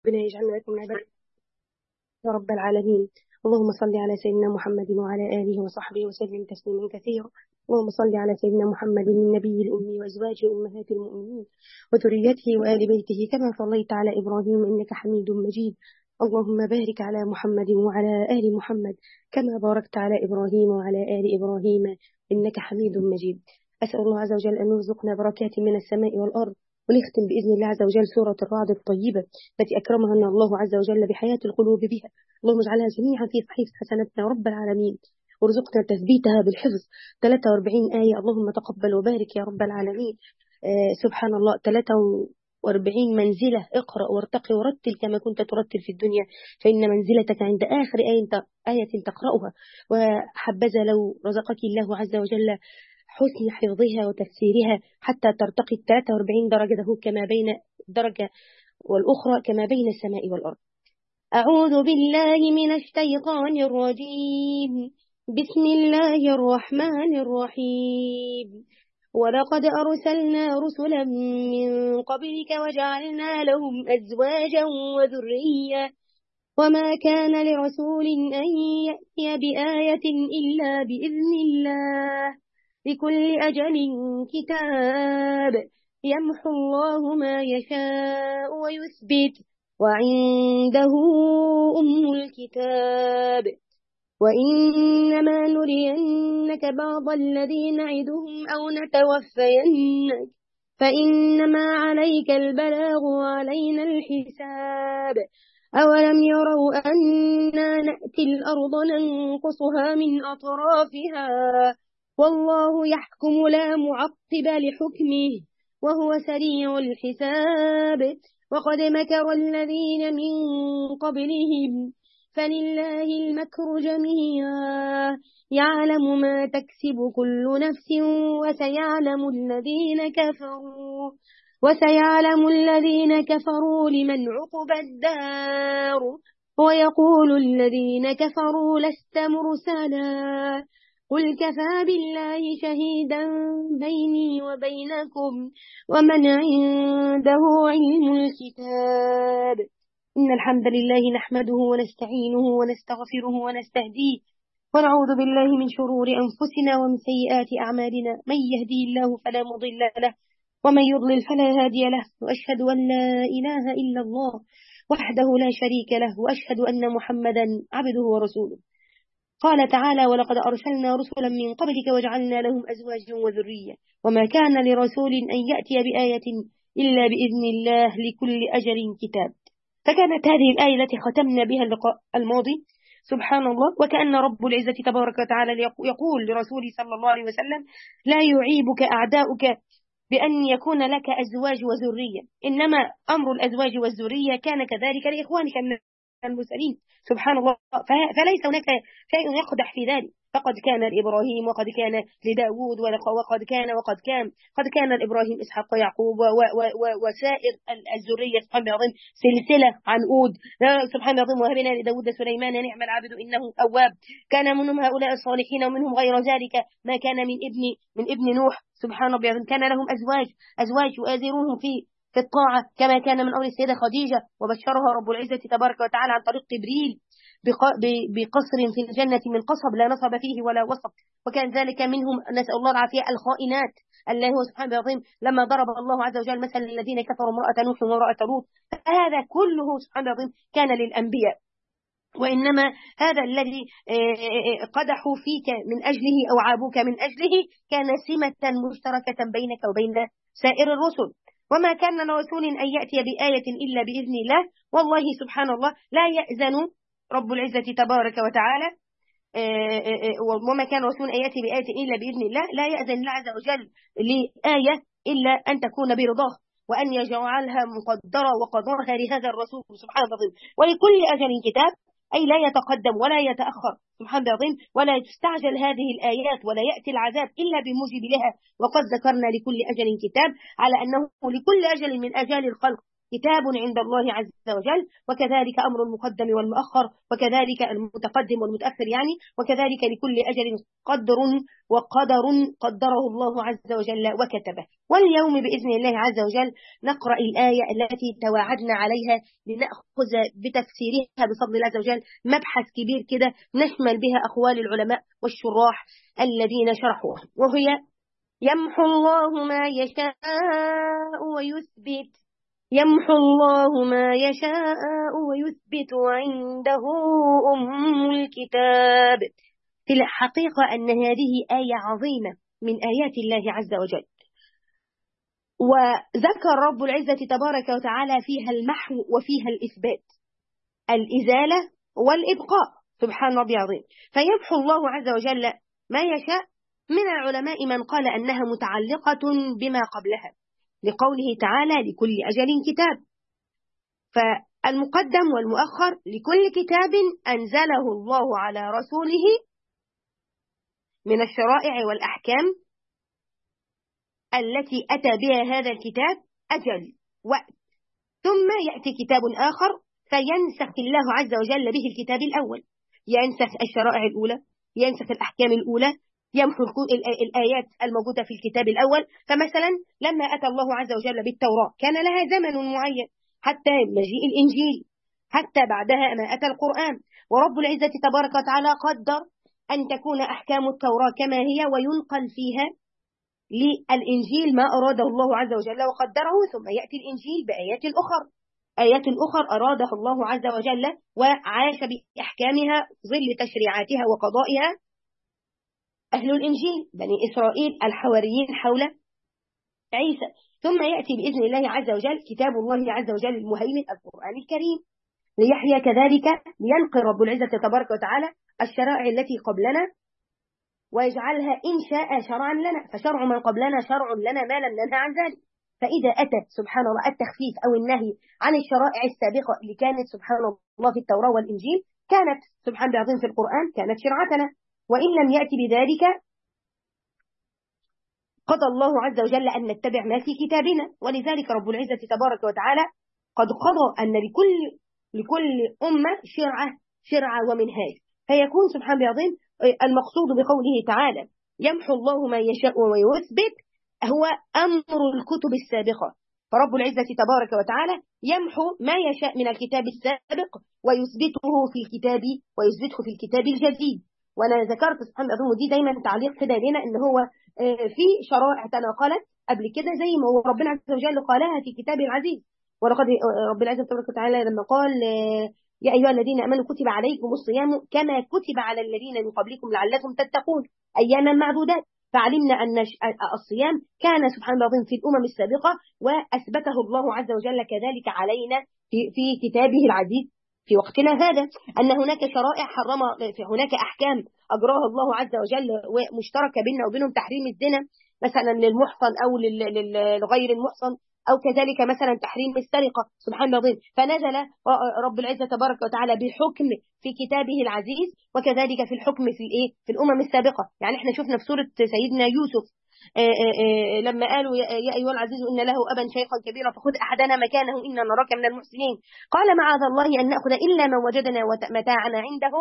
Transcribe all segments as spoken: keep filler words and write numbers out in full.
ربنا يجعلنا لكم من عباده يا رب العالمين. اللهم صل على سيدنا محمد وعلى آله وصحبه وسلم تسليما كثيرا. اللهم صل على سيدنا محمد النبي الأمي وأزواجه أمهات المؤمنين وذريته وآل بيته كما صليت على إبراهيم إنك حميد مجيد. اللهم بارك على محمد وعلى آل محمد كما باركت على إبراهيم وعلى آل إبراهيم إنك حميد مجيد. أسأل الله عز وجل أن يرزقنا بركات من السماء والأرض، ونختم بإذن الله عز وجل سورة الرعد الطيبة التي أكرمها الله عز وجل بحياة القلوب بها. اللهم اجعلها جميعا في صحيفة حسناتنا رب العالمين، وارزقنا تثبيتها بالحفظ. ثلاثة وأربعين آية، اللهم تقبل وبارك يا رب العالمين. آه سبحان الله، ثلاثة وأربعين منزلة. اقرأ وارتقي ورتل كما كنت ترتل في الدنيا، فإن منزلتك عند آخر آية, آية تقرأها. وحبذا لو رزقك الله عز وجل حسن حفظها وتفسيرها حتى ترتقي ثلاثة وأربعين درجة، كما بين درجة والأخرى كما بين السماء والأرض. أعوذ بالله من الشيطان الرجيم. بسم الله الرحمن الرحيم. ولقد أرسلنا رسلا من قبلك وجعلنا لهم أزواجا وذرية، وما كان لرسول أن يأتي بآية إلا بإذن الله، لكل أجل كتاب، يمحو الله ما يشاء ويثبت، وعنده أم الكتاب. وإنما نرينك بعض الذي نعدهم أو نتوفينك فإنما عليك البلاغ وعلينا الحساب. أولم يروا أنا نأتي الأرض ننقصها من أطرافها والله يحكم لا معقب لحكمه وهو سريع الحساب. وقد مكر الذين من قبلهم فلله المكر جميعا، يعلم ما تكسب كل نفس وسيعلم الذين كفروا وسيعلم الذين كفروا لمن عقبى الدار. ويقول الذين كفروا لست مرسلا، قل كفى بالله شهيدا بيني وبينكم ومن عنده علم الكتاب. إن الحمد لله نحمده ونستعينه ونستغفره ونستهديه، ونعوذ بالله من شرور أنفسنا ومن سيئات أعمالنا. من يهدي الله فلا مضل له ومن يضلل فلا هادي له، وأشهد أن لا إله إلا الله وحده لا شريك له، وأشهد أن محمدا عبده ورسوله. قال تعالى: ولقد أرسلنا رسلا من قبلك وجعلنا لهم أزواجا وذرية، وما كان لرسول أن يأتي بآية إلا بإذن الله، لكل أجل كتاب. فكانت هذه الآية التي ختمنا بها اللقاء الماضي سبحان الله، وكأن رب العزة تبارك وتعالى يقول لرسوله صلى الله عليه وسلم: لا يعيبك أعداؤك بأن يكون لك أزواج وذرية، إنما أمر الأزواج والذرية كان كذلك لإخوانك من المرسلين. سبحان الله، فليس هناك شيء يقدح في ذلك. فقد كان لإبراهيم وقد كان لداود وقد كان وقد كان قد كان لإبراهيم إسحاق ويعقوب وسائر الذرية سبحان الله العظيم، سلسلة عنقود سبحان الله العظيم. وهبنا لداود سليمان نعم العبد إنه أواب. كان منهم هؤلاء الصالحين ومنهم غير ذلك، ما كان من ابن من ابن نوح سبحان الله العظيم. كان لهم أزواج أزواج يؤازرونهم في في الطاعة، كما كان من أول السيدة خديجة، وبشرها رب العزة تبارك وتعالى عن طريق جبريل بقصر في الجنة من قصب لا نصب فيه ولا وصب. وكان ذلك منهم نسأل الله العافية الخائنات، الله هو سبحانه العظيم لما ضرب الله عز وجل مثل الذين كفروا امرأة نوح وامرأة لوط. فهذا كله سبحانه العظيم كان للأنبياء، وإنما هذا الذي قدحوا فيك من أجله أو عابوك من أجله كان سمة مشتركة بينك وبين سائر الرسل. وما كان لرسول أن يأتي بآية إلا بإذن الله، والله سبحان الله لا يأذن رب العزة تبارك وتعالى وما كان رسول أن يأتي بآية إلا بإذن الله، لا يأذن الله عز وجل لآية إلا أن تكون برضاه، وأن يجعلها مقدرة وقدرها لهذا الرسول سبحانه الله. ولكل أجل كتاب، أي لا يتقدم ولا يتأخر سبحان الله العظيم، ولا تستعجل هذه الآيات ولا يأتي العذاب إلا بموجب لها. وقد ذكرنا لكل أجل كتاب، على أنه لكل أجل من أجال الخلق كتاب عند الله عز وجل، وكذلك أمر المقدم والمؤخر، وكذلك المتقدم والمتأخر يعني، وكذلك لكل أجل قدر وقدر قدره الله عز وجل وكتبه. واليوم بإذن الله عز وجل نقرأ الآية التي تواعدنا عليها لنأخذ بتفسيرها بفضل الله عز وجل مبحث كبير كده نشمل بها أقوال العلماء والشراح الذين شرحوها، وهي يمحو الله ما يشاء ويثبت. يمحو الله ما يشاء ويثبت وعنده أم الكتاب. في الحقيقة أن هذه آية عظيمة من آيات الله عز وجل، وذكر رب العزة تبارك وتعالى فيها المحو وفيها الإثبات، الإزالة والإبقاء، سبحان ربي عظيم. فيمحو الله عز وجل ما يشاء. من العلماء من قال أنها متعلقة بما قبلها لقوله تعالى لكل أجل كتاب، فالمقدم والمؤخر لكل كتاب أنزله الله على رسوله من الشرائع والأحكام التي أتى بها هذا الكتاب أجل وقت، ثم يأتي كتاب آخر فينسخ الله عز وجل به الكتاب الأول، ينسخ الشرائع الأولى، ينسخ الأحكام الأولى، يمحو الآيات الموجودة في الكتاب الأول. فمثلا لما أتى الله عز وجل بالتوراة كان لها زمن معين حتى مجيء الإنجيل، حتى بعدها ما أتى القرآن، ورب العزة تبارك وتعالى قدر أن تكون أحكام التوراة كما هي وينقل فيها للإنجيل ما أراده الله عز وجل وقدره، ثم يأتي الإنجيل بآيات أخرى، آيات أخرى أرادها الله عز وجل وعاش بأحكامها ظل تشريعاتها وقضائها أهل الإنجيل بني إسرائيل الحواريين حول عيسى. ثم يأتي بإذن الله عز وجل كتاب الله عز وجل المهيمن القرآن الكريم ليحيى كذلك، لينقل رب العزة تبارك وتعالى الشرائع التي قبلنا ويجعلها إن شاء شرعا لنا، فشرع من قبلنا شرع لنا ما لم ننهى عن ذلك. فإذا أتى سبحان الله التخفيف أو النهي عن الشرائع السابقة اللي كانت سبحان الله في التوراة والإنجيل كانت سبحان الله العظيم في القرآن كانت شرعتنا، وإن لم يأتي بذلك قضى الله عز وجل أن نتبع ما في كتابنا. ولذلك رب العزة تبارك وتعالى قد قضى أن لكل لكل أمة شرعة شرعة ومنهاج، فيكون سبحان الله العظيم المقصود بقوله تعالى يمحو الله ما يشاء ويثبت هو أمر الكتب السابقة، فرب العزة تبارك وتعالى يمحو ما يشاء من الكتاب السابق ويثبته في الكتاب ويثبته في الكتاب الجديد. وانا ذكرت سبحان الله ودي دايما تعليق كده لنا ان هو في شرائع تناقلت قبل كده زي ما ربنا عز وجل قالها في كتابه العزيز. ولقد رب العزة تبارك وتعالى لما قال يا ايها الذين امنوا كتب عليكم الصيام كما كتب على الذين من قبلكم لعلكم تتقون اياما معدودات، فعلمنا ان الصيام كان سبحان الله في الامم السابقه واثبته الله عز وجل كذلك علينا في في كتابه العزيز في وقتنا هذا، أن هناك شرائع حرم، في هناك أحكام أجراها الله عز وجل ومشتركة بيننا وبينهم، تحريم الزنا مثلا للمحصن أو لغير المحصن، أو كذلك مثلا تحريم السرقة سبحان الله العظيم. فنزل رب العزة تبارك وتعالى بحكم في كتابه العزيز وكذلك في الحكم في الإيه في الأمم السابقة. يعني احنا شفنا في سورة سيدنا يوسف آآ آآ لما قالوا يا أيها العزيز إن له أبا شيخا كبيرا فخذ أحدنا مكانه إنا نراك من المحسنين، قال معاذ الله أن نأخذ إلا من وجدنا متاعنا عنده،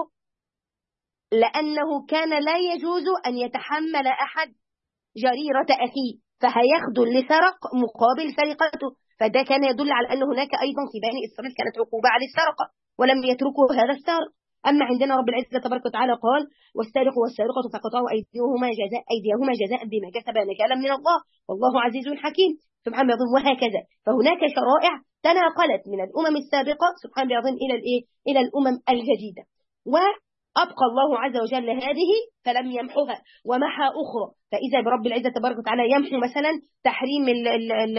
لأنه كان لا يجوز أن يتحمل أحد جريرة أخيه فهيخذل لسرق مقابل سرقته، فده كان يدل على أن هناك أيضا في بني إسرائيل كانت عقوبة على السرقة ولم يتركوا هذا السرق. أما عندنا رب العزة تبارك وتعالى قال والسارق والسارقة فقطعوا أيديهما جزاء أيديهما جزاء بما كسبا نكالا من الله والله عزيز حكيم سبحان الله. وهكذا فهناك شرائع تناقلت من الأمم السابقة سبحان الله إلى الإيه إلى الأمم الجديدة، وأبقى الله عز وجل هذه فلم يمحها ومحى أخرى. فإذا برب العزة تبارك وتعالى يمحو مثلا تحريم ال ال ال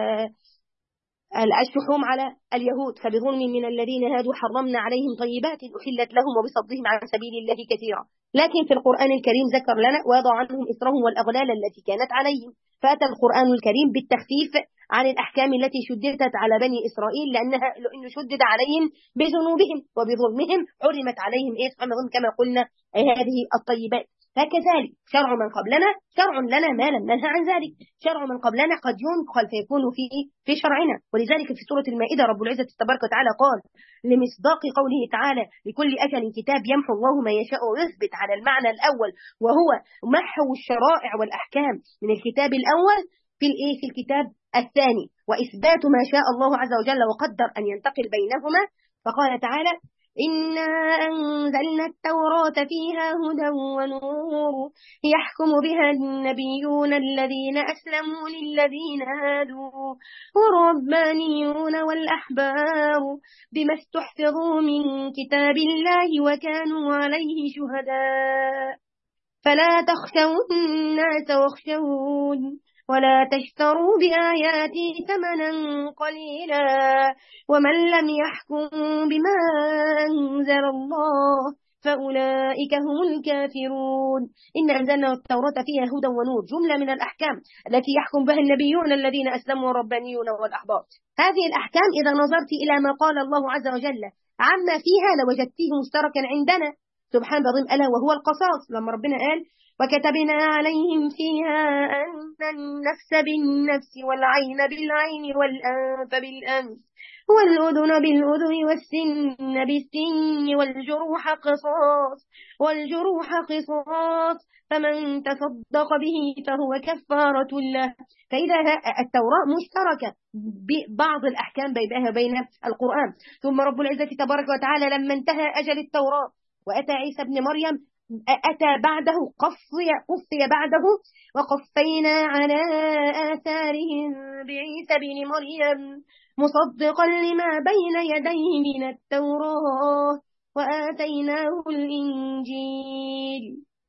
الشحوم على اليهود فبظلم من الذين هادوا حرمنا عليهم طيبات أحلت لهم وبصدهم عن سبيل الله كثيرا. لكن في القرآن الكريم ذكر لنا وضع عنهم إسرهم والأغلال التي كانت عليهم، فأتى القرآن الكريم بالتخفيف عن الأحكام التي شددت على بني إسرائيل لأنها لأنه شدد عليهم بذنوبهم وبظلمهم حرمت عليهم إيه كما قلنا هذه الطيبات. فكذلك شرع من قبلنا شرع لنا ما لم ننهى عن ذلك، شرع من قبلنا قد ينقل فيكون في في شرعنا. ولذلك في سورة المائدة رب العزة تبارك وتعالى قال لمصداق قوله تعالى لكل أجل كتاب يمحو الله ما يشاء ويثبت على المعنى الأول، وهو محو الشرائع والأحكام من الكتاب الأول في الإيه في الكتاب الثاني، وإثبات ما شاء الله عز وجل وقدر أن ينتقل بينهما. فقال تعالى إنا أنزلنا التوراة فيها هدى ونور يحكم بها النبيون الذين أسلموا للذين هادوا والربانيون والأحبار بما استحفظوا من كتاب الله وكانوا عليه شهداء فلا تخشوا الناس واخشون ولا تشتروا بآياتي ثمنا قليلا ومن لم يحكم بما أنزل الله فأولئك هم الكافرون. إن أنزلنا التوراة فيها هدى ونور، جملة من الأحكام التي يحكم بها النبيون الذين أسلموا والربانيون والأحبار. هذه الأحكام إذا نظرت إلى ما قال الله عز وجل عما فيها لوجدته مشتركا عندنا سبحان الله، ألا وهو القصاص. لما ربنا قال وكتبنا عليهم فيها أن النفس بالنفس والعين بالعين والأنف بالأنف والأذن بالأذن والسن بالسن والجروح قصاص والجروح قصاص فمن تصدق به فهو كفارة له. فإذا التوراة مشتركة ببعض الأحكام بينها وبين القرآن. ثم رب العزة تبارك وتعالى لما انتهى أجل التوراة وأتى عيسى ابن مريم أتى بعده قفي قفي بعده وقفينا على آثارهم بعيسى بن مريم مصدقا لما بين يديه من التوراة وآتيناه الإنجيل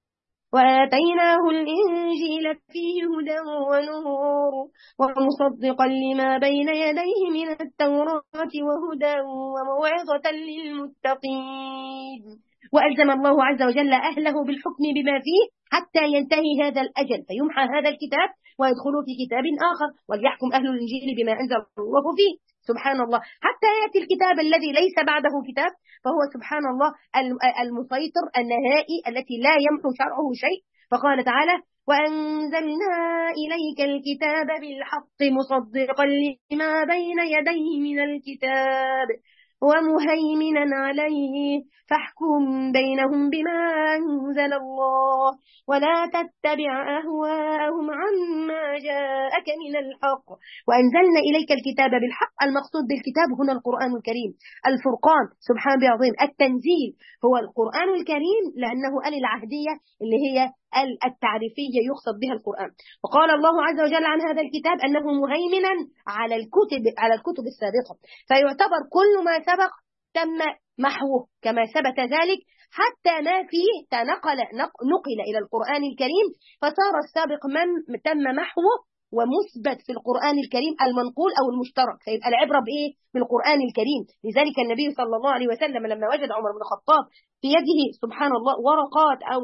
وآتيناه الإنجيل فيه هدى ونور ومصدقا لما بين يديه من التوراة وهدى وموعظة للمتقين. وألزم الله عز وجل أهله بالحكم بما فيه حتى ينتهي هذا الأجل فيمحى هذا الكتاب ويدخلوا في كتاب آخر وليحكم أهل الإنجيل بما أنزل الله فيه سبحان الله، حتى يأتي الكتاب الذي ليس بعده كتاب فهو سبحان الله المسيطر النهائي التي لا يمحو شرعه شيء. فقال تعالى وأنزلنا إليك الكتاب بالحق مصدقا لما بين يديه من الكتاب ومهيمنا عليه فاحكم بينهم بما أنزل الله ولا تتبع أهواءهم عما جاءك من الحق وأنزلنا إليك الكتاب بالحق. المقصود بالكتاب هنا القرآن الكريم الفرقان سبحان بعظيم. التنزيل هو القرآن الكريم لأنه آل العهدية اللي هي التعريفية يقصد بها القرآن. وقال الله عز وجل عن هذا الكتاب أنه مهيمنا على الكتب على الكتب السابقة، فيعتبر كل ما سبق تم محوه كما ثبت ذلك حتى ما فيه تنقل نقل إلى القرآن الكريم فصار السابق من تم محوه ومثبت في القرآن الكريم المنقول أو المشترك. فيبقى العبرة بإيه؟ بالقرآن الكريم. لذلك النبي صلى الله عليه وسلم لما وجد عمر بن الخطاب في يده سبحان الله ورقات أو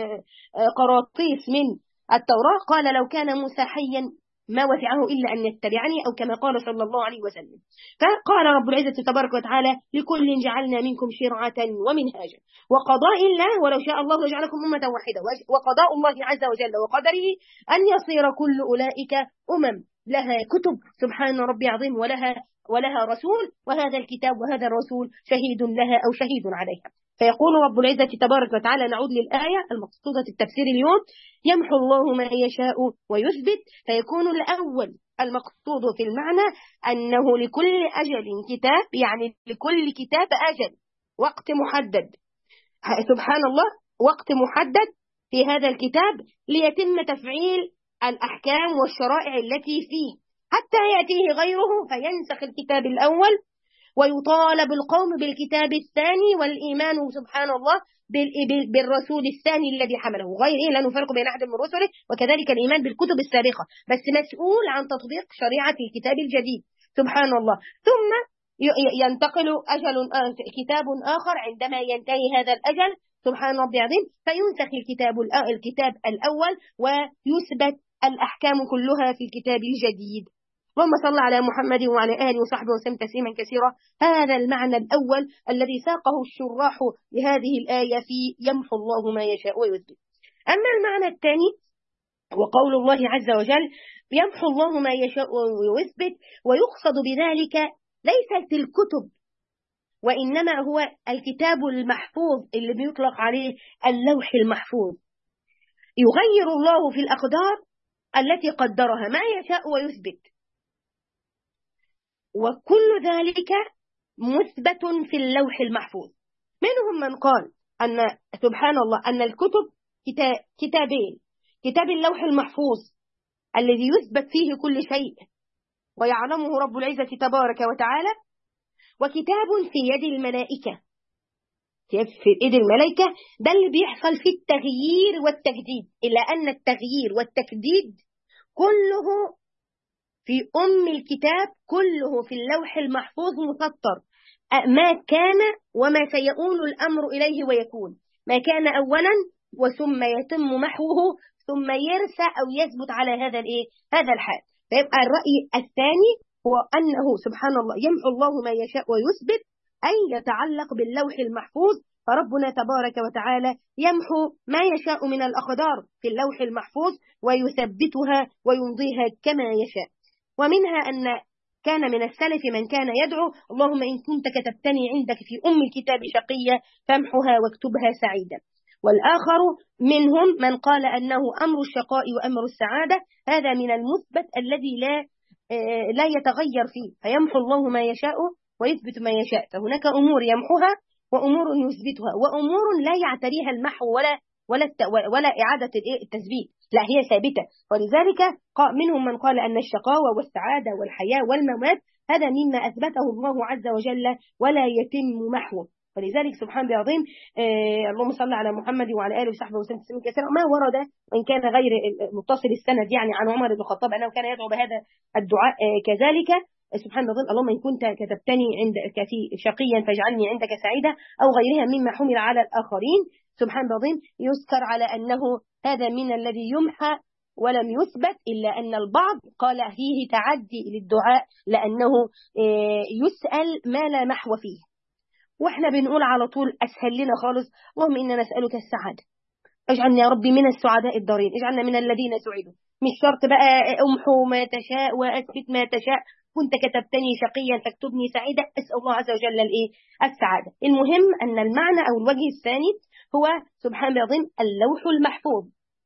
قراطيس من التوراة قال لو كان موسى حيا ما وسعه إلا أن يتبعني أو كما قال صلى الله عليه وسلم. فقال رب العزة تبارك وتعالى لكل جعلنا منكم شرعة ومنهاجا وقضاء الله ولو شاء الله لجعلكم أمة واحدة وقضاء الله عز وجل وقدره أن يصير كل أولئك أمم لها كتب سبحان ربي عظيم ولها ولها رسول وهذا الكتاب وهذا الرسول شهيد لها أو شهيد عليها. فيقول رب العزة تبارك وتعالى نعود للآية المقصودة التفسير اليوم يمحو الله ما يشاء ويثبت. فيكون الأول المقصود في المعنى أنه لكل أجل كتاب يعني لكل كتاب أجل وقت محدد سبحان الله وقت محدد في هذا الكتاب ليتم تفعيل الأحكام والشرائع التي فيه حتى يأتيه غيره فينسخ الكتاب الأول ويطالب القوم بالكتاب الثاني والإيمان سبحان الله بالرسول الثاني الذي حمله غير إيه لا نفرق بين أحد من رسله وكذلك الإيمان بالكتب السابقة بس مسؤول عن تطبيق شريعة الكتاب الجديد سبحان الله. ثم ينتقل أجل كتاب آخر عندما ينتهي هذا الأجل سبحان ربي عظيم فينسخ الكتاب الكتاب الأول ويثبت الأحكام كلها في الكتاب الجديد. اللهم صل على محمد وعلى آله وصحبه وسلم تسليما كثيرا. هذا المعنى الأول الذي ساقه الشراح لهذه الآية في يمحو الله ما يشاء ويثبت. أما المعنى الثاني وقول الله عز وجل يمحو الله ما يشاء ويثبت، ويقصد بذلك ليست الكتب، وإنما هو الكتاب المحفوظ اللي بيطلق عليه اللوح المحفوظ. يغير الله في الأقدار التي قدرها ما يشاء ويثبت، وكل ذلك مثبت في اللوح المحفوظ. منهم من قال أن سبحان الله أن الكتب كتابين: كتاب اللوح المحفوظ الذي يثبت فيه كل شيء ويعلمه رب العزة تبارك وتعالى، وكتاب في يد الملائكة. في يد الملائكة ده اللي بيحصل فيه التغيير والتجديد، إلا أن التغيير والتجديد كله في أم الكتاب، كله في اللوح المحفوظ مسطر، ما كان وما سيؤول الأمر إليه ويكون، ما كان أولا وثم يتم محوه ثم يرسى أو يثبت على هذا الإيه؟ هذا الحال. فيبقى الرأي الثاني هو أنه سبحان الله يمحو الله ما يشاء ويثبت، أي يتعلق باللوح المحفوظ. فربنا تبارك وتعالى يمحو ما يشاء من الأقدار في اللوح المحفوظ ويثبتها ويمضيها كما يشاء. ومنها أن كان من السلف من كان يدعو اللهم إن كنت كتبتني عندك في أم الكتاب شقية فامحها واكتبها سعيدا. والآخر منهم من قال أنه أمر الشقاء وأمر السعادة هذا من المثبت الذي لا لا يتغير فيه، فيمحو الله ما يشاء ويثبت ما يشاء. فهناك أمور يمحوها وأمور يثبتها، وأمور لا يعتريها المحو ولا ولا ولا إعادة التثبيت، لا هي ثابتة. ولذلك منهم من قال أن الشقاوة والسعادة والحياة والممات هذا مما أثبته الله عز وجل ولا يتم محوه. ولذلك سبحان الله العظيم آه اللهم صل على محمد وعلى آله وصحبه وسلم تسليما كثيرا. ما ورد وإن كان غير متصل السند يعني عن عمر بن الخطاب أنه كان يدعو بهذا الدعاء آه كذلك سبحان الله اللهم إن كنت كتبتني عندك في شقيا فاجعلني عندك سعيدا، أو غيرها مما حمل على الآخرين. سبحان الله يذكر على أنه هذا من الذي يمحى ولم يثبت، إلا أن البعض قال فيه تعدي للدعاء لأنه آه يسأل ما لا محو فيه، واحنا بنقول على طول أسهل لنا خالص اللهم إنا نسألك السعادة، اجعلنا يا ربي من السعداء الدارين، اجعلنا من الذين سعدوا. مش شرط بقى أمحو ما تشاء وأثبت ما تشاء، كنت كتبتني شقيا فاكتبني سعيدا، أسأل الله عز وجل الإيه؟ السعادة. المهم أن المعنى أو الوجه الثاني هو سبحان الله العظيم اللوح المحفوظ،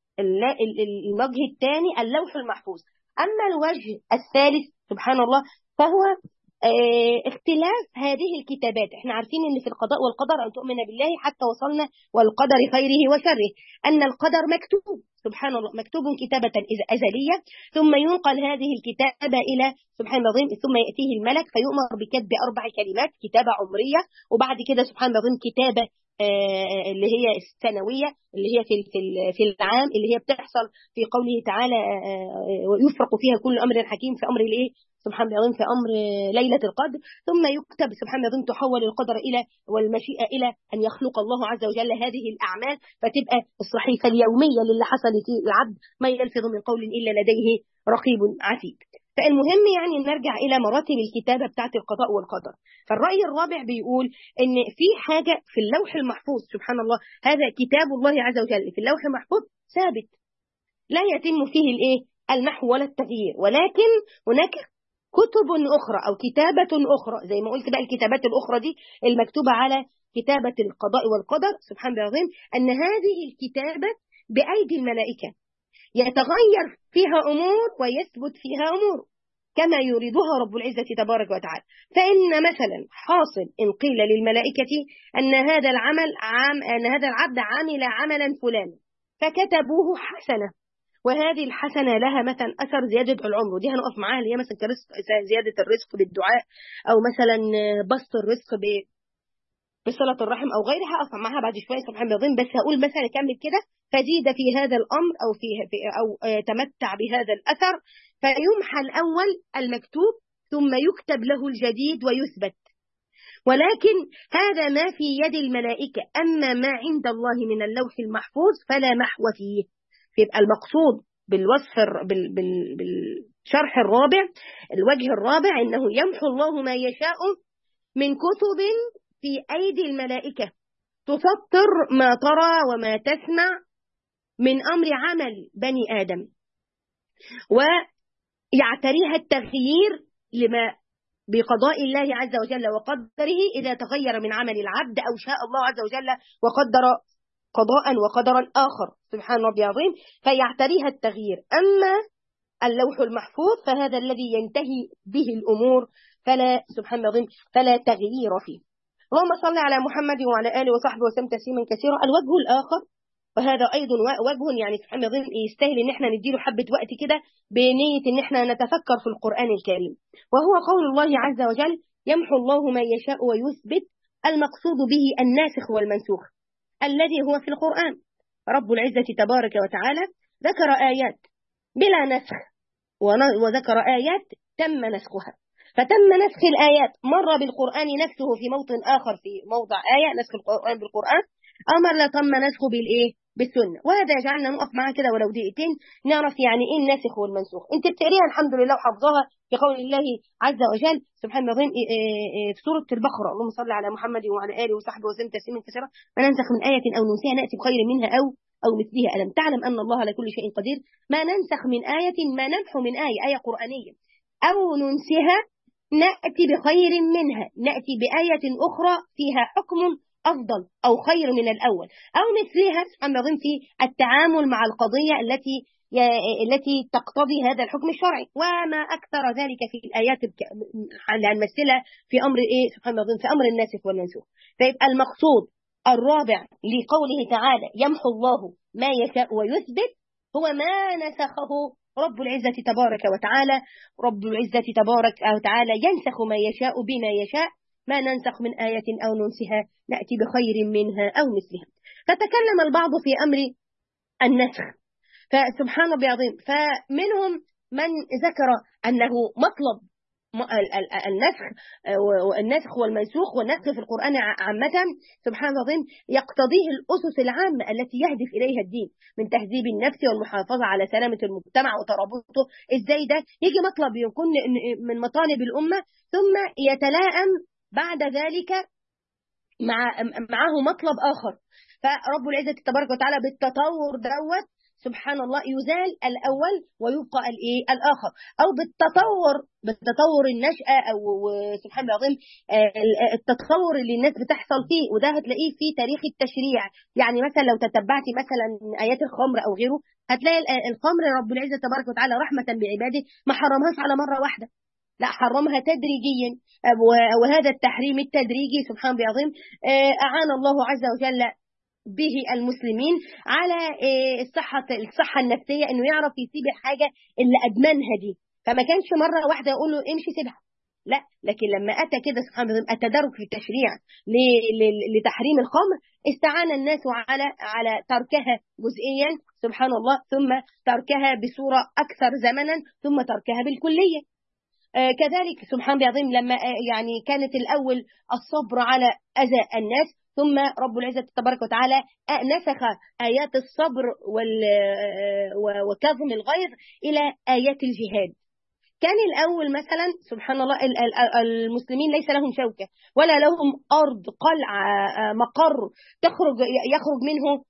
الوجه الثاني اللوح المحفوظ. أما الوجه الثالث سبحان الله فهو اه اختلاف هذه الكتابات. احنا عارفين ان في القضاء والقدر ان تؤمن بالله حتى وصلنا والقدر خيره وشره، ان القدر مكتوب سبحان الله مكتوب كتابة أزلية، ثم ينقل هذه الكتابة إلى سبحان الله ثم يأتيه الملك فيؤمر بكتب أربع كلمات، كتابة عمرية، وبعد كده سبحان الله كتابة آه اللي هي السنوية اللي هي في في العام اللي هي بتحصل في قوله تعالى ويفرق آه فيها كل أمر حكيم في أمر الإيه سبحان الله في أمر ليلة القدر، ثم يكتب سبحان الله تحول القدر إلى والمشيئة إلى أن يخلق الله عز وجل هذه الأعمال، فتبقى الصحيفة اليومية للي حصل في العبد ما يلفظ من قول إلا لديه رقيب عتيد. فالمهم يعني نرجع إلى مراتب الكتابة بتاعت القضاء والقدر. فالرأي الرابع بيقول إن في حاجة في اللوح المحفوظ سبحان الله، هذا كتاب الله عز وجل في اللوح المحفوظ ثابت لا يتم فيه الإيه المحو ولا التغيير، ولكن هناك كتب أخرى أو كتابة أخرى زي ما قلت بقى الكتابات الأخرى دي المكتوبة على كتابة القضاء والقدر سبحان الله العظيم، أن هذه الكتابة بأيدي الملائكة يتغير فيها أمور ويثبت فيها أمور كما يريدها رب العزة تبارك وتعالى. فإن مثلا حاصل إن قيل للملائكة أن هذا العمل عام أن هذا العبد عمل عملا فلانا فكتبوه حسنة، وهذه الحسنة لها مثلا أثر زيادة العمر، ودي هنقف معاها اللي هي مثلا كرزق زيادة الرزق بالدعاء، أو مثلا بسط الرزق بصلة الرحم أو غيرها، أقف معاها بعد شوية سبحان الله العظيم. بس هقول مثلا كمل كده فزيد في هذا الأمر أو في, في أو تمتع بهذا الأثر فيمحى الأول المكتوب ثم يكتب له الجديد ويثبت، ولكن هذا ما في يد الملائكة. أما ما عند الله من اللوح المحفوظ فلا محو فيه. فيبقى المقصود بالوصف بال بال بالشرح الرابع الوجه الرابع إنه يمحو الله ما يشاء من كتب في أيدي الملائكة تسطر ما ترى وما تسمع من أمر عمل بني آدم، ويعتريها التغيير لما بقضاء الله عز وجل وقدره إذا تغير من عمل العبد أو شاء الله عز وجل وقدر قضاء وقدرا آخر، سبحان ربي العظيم، فيعتريها التغيير. أما اللوح المحفوظ فهذا الذي ينتهي به الأمور، فلا سبحان الله العظيم فلا تغيير فيه. اللهم صل على محمد وعلى آله وصحبه وسلم تسليما كثيرا. الوجه الآخر، وهذا أيضا وجه يعني سبحان الله العظيم يستاهل إن احنا نديله حبة وقت كده بنية إن احنا نتفكر في القرآن الكريم، وهو قول الله عز وجل: يمحو الله ما يشاء ويثبت. المقصود به الناسخ والمنسوخ الذي هو في القرآن. رب العزة تبارك وتعالى ذكر آيات بلا نسخ، وذكر آيات تم نسخها، فتم نسخ الآيات مرة بالقرآن نفسه في موطن آخر، في موضع آية نسخ القرآن بالقرآن، أمر لا تم نسخه بالإيه؟ بالسنة. وهذا يجعلنا نقف معاه كده ولو دقيقتين نعرف يعني إيه الناسخ والمنسوخ. أنت بتقريها الحمد لله وحافظاها في قول الله عز وجل سبحان الله في سورة البقرة: اللهم صل على محمد وعلى آله وصحبه وسلم تسليما كثيرا. ما ننسخ من آية أو ننسيها نأتي بخير منها أو أو مثلها. ألم تعلم أن الله على كل شيء قدير؟ ما ننسخ من آية، ما نمحو من آية آية قرآنية أو ننسها نأتي بخير منها، نأتي بآية أخرى فيها حكم أفضل أو خير من الأول أو مثلها، سبحان الله في التعامل مع القضية التي التي تقتضي هذا الحكم الشرعي. وما أكثر ذلك في الآيات اللي هنمثلها في أمر إيه سبحان الله في أمر الناسخ والمنسوخ. فيبقى المقصود الرابع لقوله تعالى: يمحو الله ما يشاء ويثبت، هو ما نسخه رب العزة تبارك وتعالى. رب العزة تبارك وتعالى ينسخ ما يشاء بما يشاء، ما ننسخ من آية أو ننسها نأتي بخير منها أو مثلها. فتكلم البعض في أمر النسخ، فسبحان الله العظيم، فمنهم من ذكر أنه مطلب النسخ والنسخ والمنسوخ والنسخ في القرآن عامة سبحان الله العظيم يقتضيه الأسس العامة التي يهدف إليها الدين من تهذيب النفس والمحافظة على سلامة المجتمع وترابطه. إزاي ده يجي مطلب يكون من مطالب الأمة ثم يتلائم بعد ذلك مع معه مطلب آخر، فرب العزة تبارك وتعالى بالتطور دوت سبحان الله يزال الأول ويبقى الإيه الآخر، أو بالتطور بالتطور النشأة أو سبحان الله العظيم التطور اللي الناس بتحصل فيه. وده هتلاقيه في تاريخ التشريع. يعني مثلا لو تتبعتي مثلا آيات الخمر أو غيره هتلاقي الخمر رب العزة تبارك وتعالى رحمة بعباده ما حرمهاش على مرة واحدة، لا حرمها تدريجيا، وهذا التحريم التدريجي سبحان الله العظيم أعان الله عز وجل به المسلمين على الصحة الصحة النفسية، انه يعرف يسيب الحاجة اللي ادمنها دي. فما كانش مرة واحدة يقول له امشي سيبها، لا، لكن لما اتى كده سبحان الله التدرج في التشريع لتحريم الخمر استعان الناس على على تركها جزئيا سبحان الله، ثم تركها بصورة اكثر زمنا، ثم تركها بالكلية. آه كذلك سبحان الله العظيم لما آه يعني كانت الأول الصبر على أذى الناس، ثم رب العزة تبارك وتعالى نسخ آيات الصبر وكظم الغيظ إلى آيات الجهاد. كان الأول مثلا سبحان الله المسلمين ليس لهم شوكة ولا لهم أرض قلعة مقر تخرج يخرج منه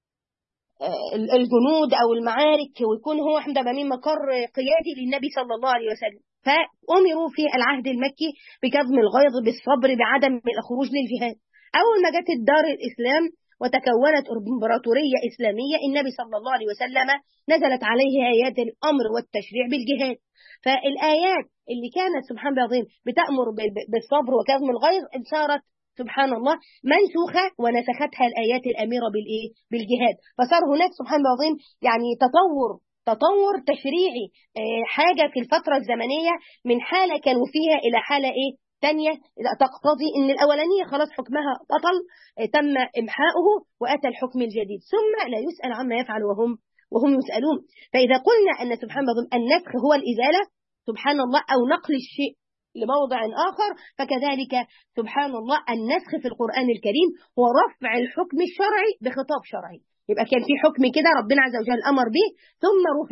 الجنود أو المعارك ويكون هو حمد بمين مقر قيادي للنبي صلى الله عليه وسلم. فأمروا في العهد المكي بكظم الغيظ بالصبر بعدم الخروج للجهاد. أول ما جت الدار الإسلام وتكونت إمبراطورية إسلامية النبي صلى الله عليه وسلم نزلت عليه آيات الأمر والتشريع بالجهاد. فالآيات اللي كانت سبحان الله العظيم بتأمر بالصبر وكظم الغيظ صارت سبحان الله منسوخة ونسختها الآيات الأميرة بالإيه؟ بالجهاد. فصار هناك سبحان الله العظيم يعني تطور تطور تشريعي، حاجة في الفترة الزمنية من حالة كانوا فيها إلى حالة إيه تانية تقتضي إن الأولانية خلاص حكمها بطل تم إمحاؤه وأتى الحكم الجديد، ثم لا يسأل عما يفعل وهم وهم يسألون. فإذا قلنا أن سبحان الله النسخ هو الإزالة سبحان الله أو نقل الشيء لموضع آخر، فكذلك سبحان الله النسخ في القرآن الكريم هو رفع الحكم الشرعي بخطاب شرعي. يبقى كان في حكم كده ربنا عز وجل أمر به ثم رفع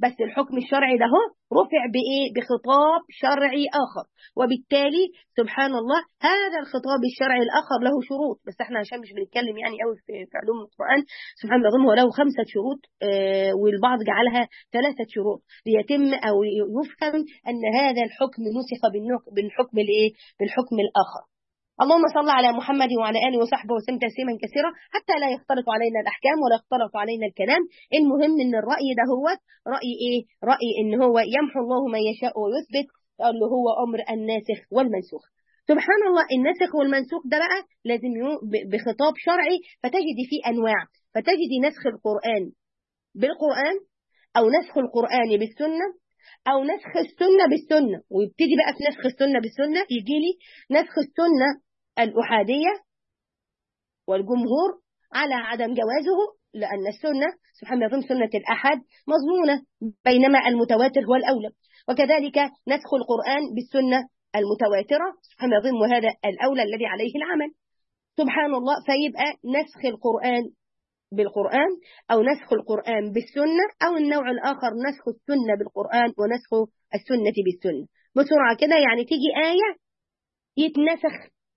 بس الحكم الشرعي ده هو رفع بإيه؟ بخطاب شرعي آخر، وبالتالي سبحان الله هذا الخطاب الشرعي الآخر له شروط، بس احنا عشان مش بنتكلم يعني قوي في, في علوم القرآن سبحان الله هو له خمسة شروط، آه والبعض جعلها ثلاثة شروط ليتم أو يفهم أن هذا الحكم نسخ بالحكم الإيه؟ بالحكم الآخر. اللهم صل على محمد وعلى آله وصحبه وسلم تسليما كثيرا حتى لا يختلط علينا الأحكام ولا يختلط علينا الكلام. المهم إن الرأي ده هو رأي إيه؟ رأي إن هو يمحو الله ما يشاء ويثبت، اللي هو أمر الناسخ والمنسوخ. سبحان الله الناسخ والمنسوخ ده بقى لازم بخطاب شرعي، فتجد فيه أنواع، فتجد نسخ القرآن بالقرآن، أو نسخ القرآن بالسنة، أو نسخ السنة بالسنة. ويبتدي بقى في نسخ السنة بالسنة يجي لي نسخ السنة الأحادية والجمهور على عدم جوازه، لأن السنة سبحان الله سنة الأحد مظنونة، بينما المتواتر هو الأولى. وكذلك نسخ القرآن بالسنة المتواترة سبحان الله، وهذا الأولى الذي عليه العمل سبحان الله. فيبقى نسخ القرآن بالقرآن أو نسخ القرآن بالسنة، أو النوع الآخر نسخ السنة بالقرآن ونسخ السنة بالسنة. بسرعة كده يعني تيجي آية يتنسخ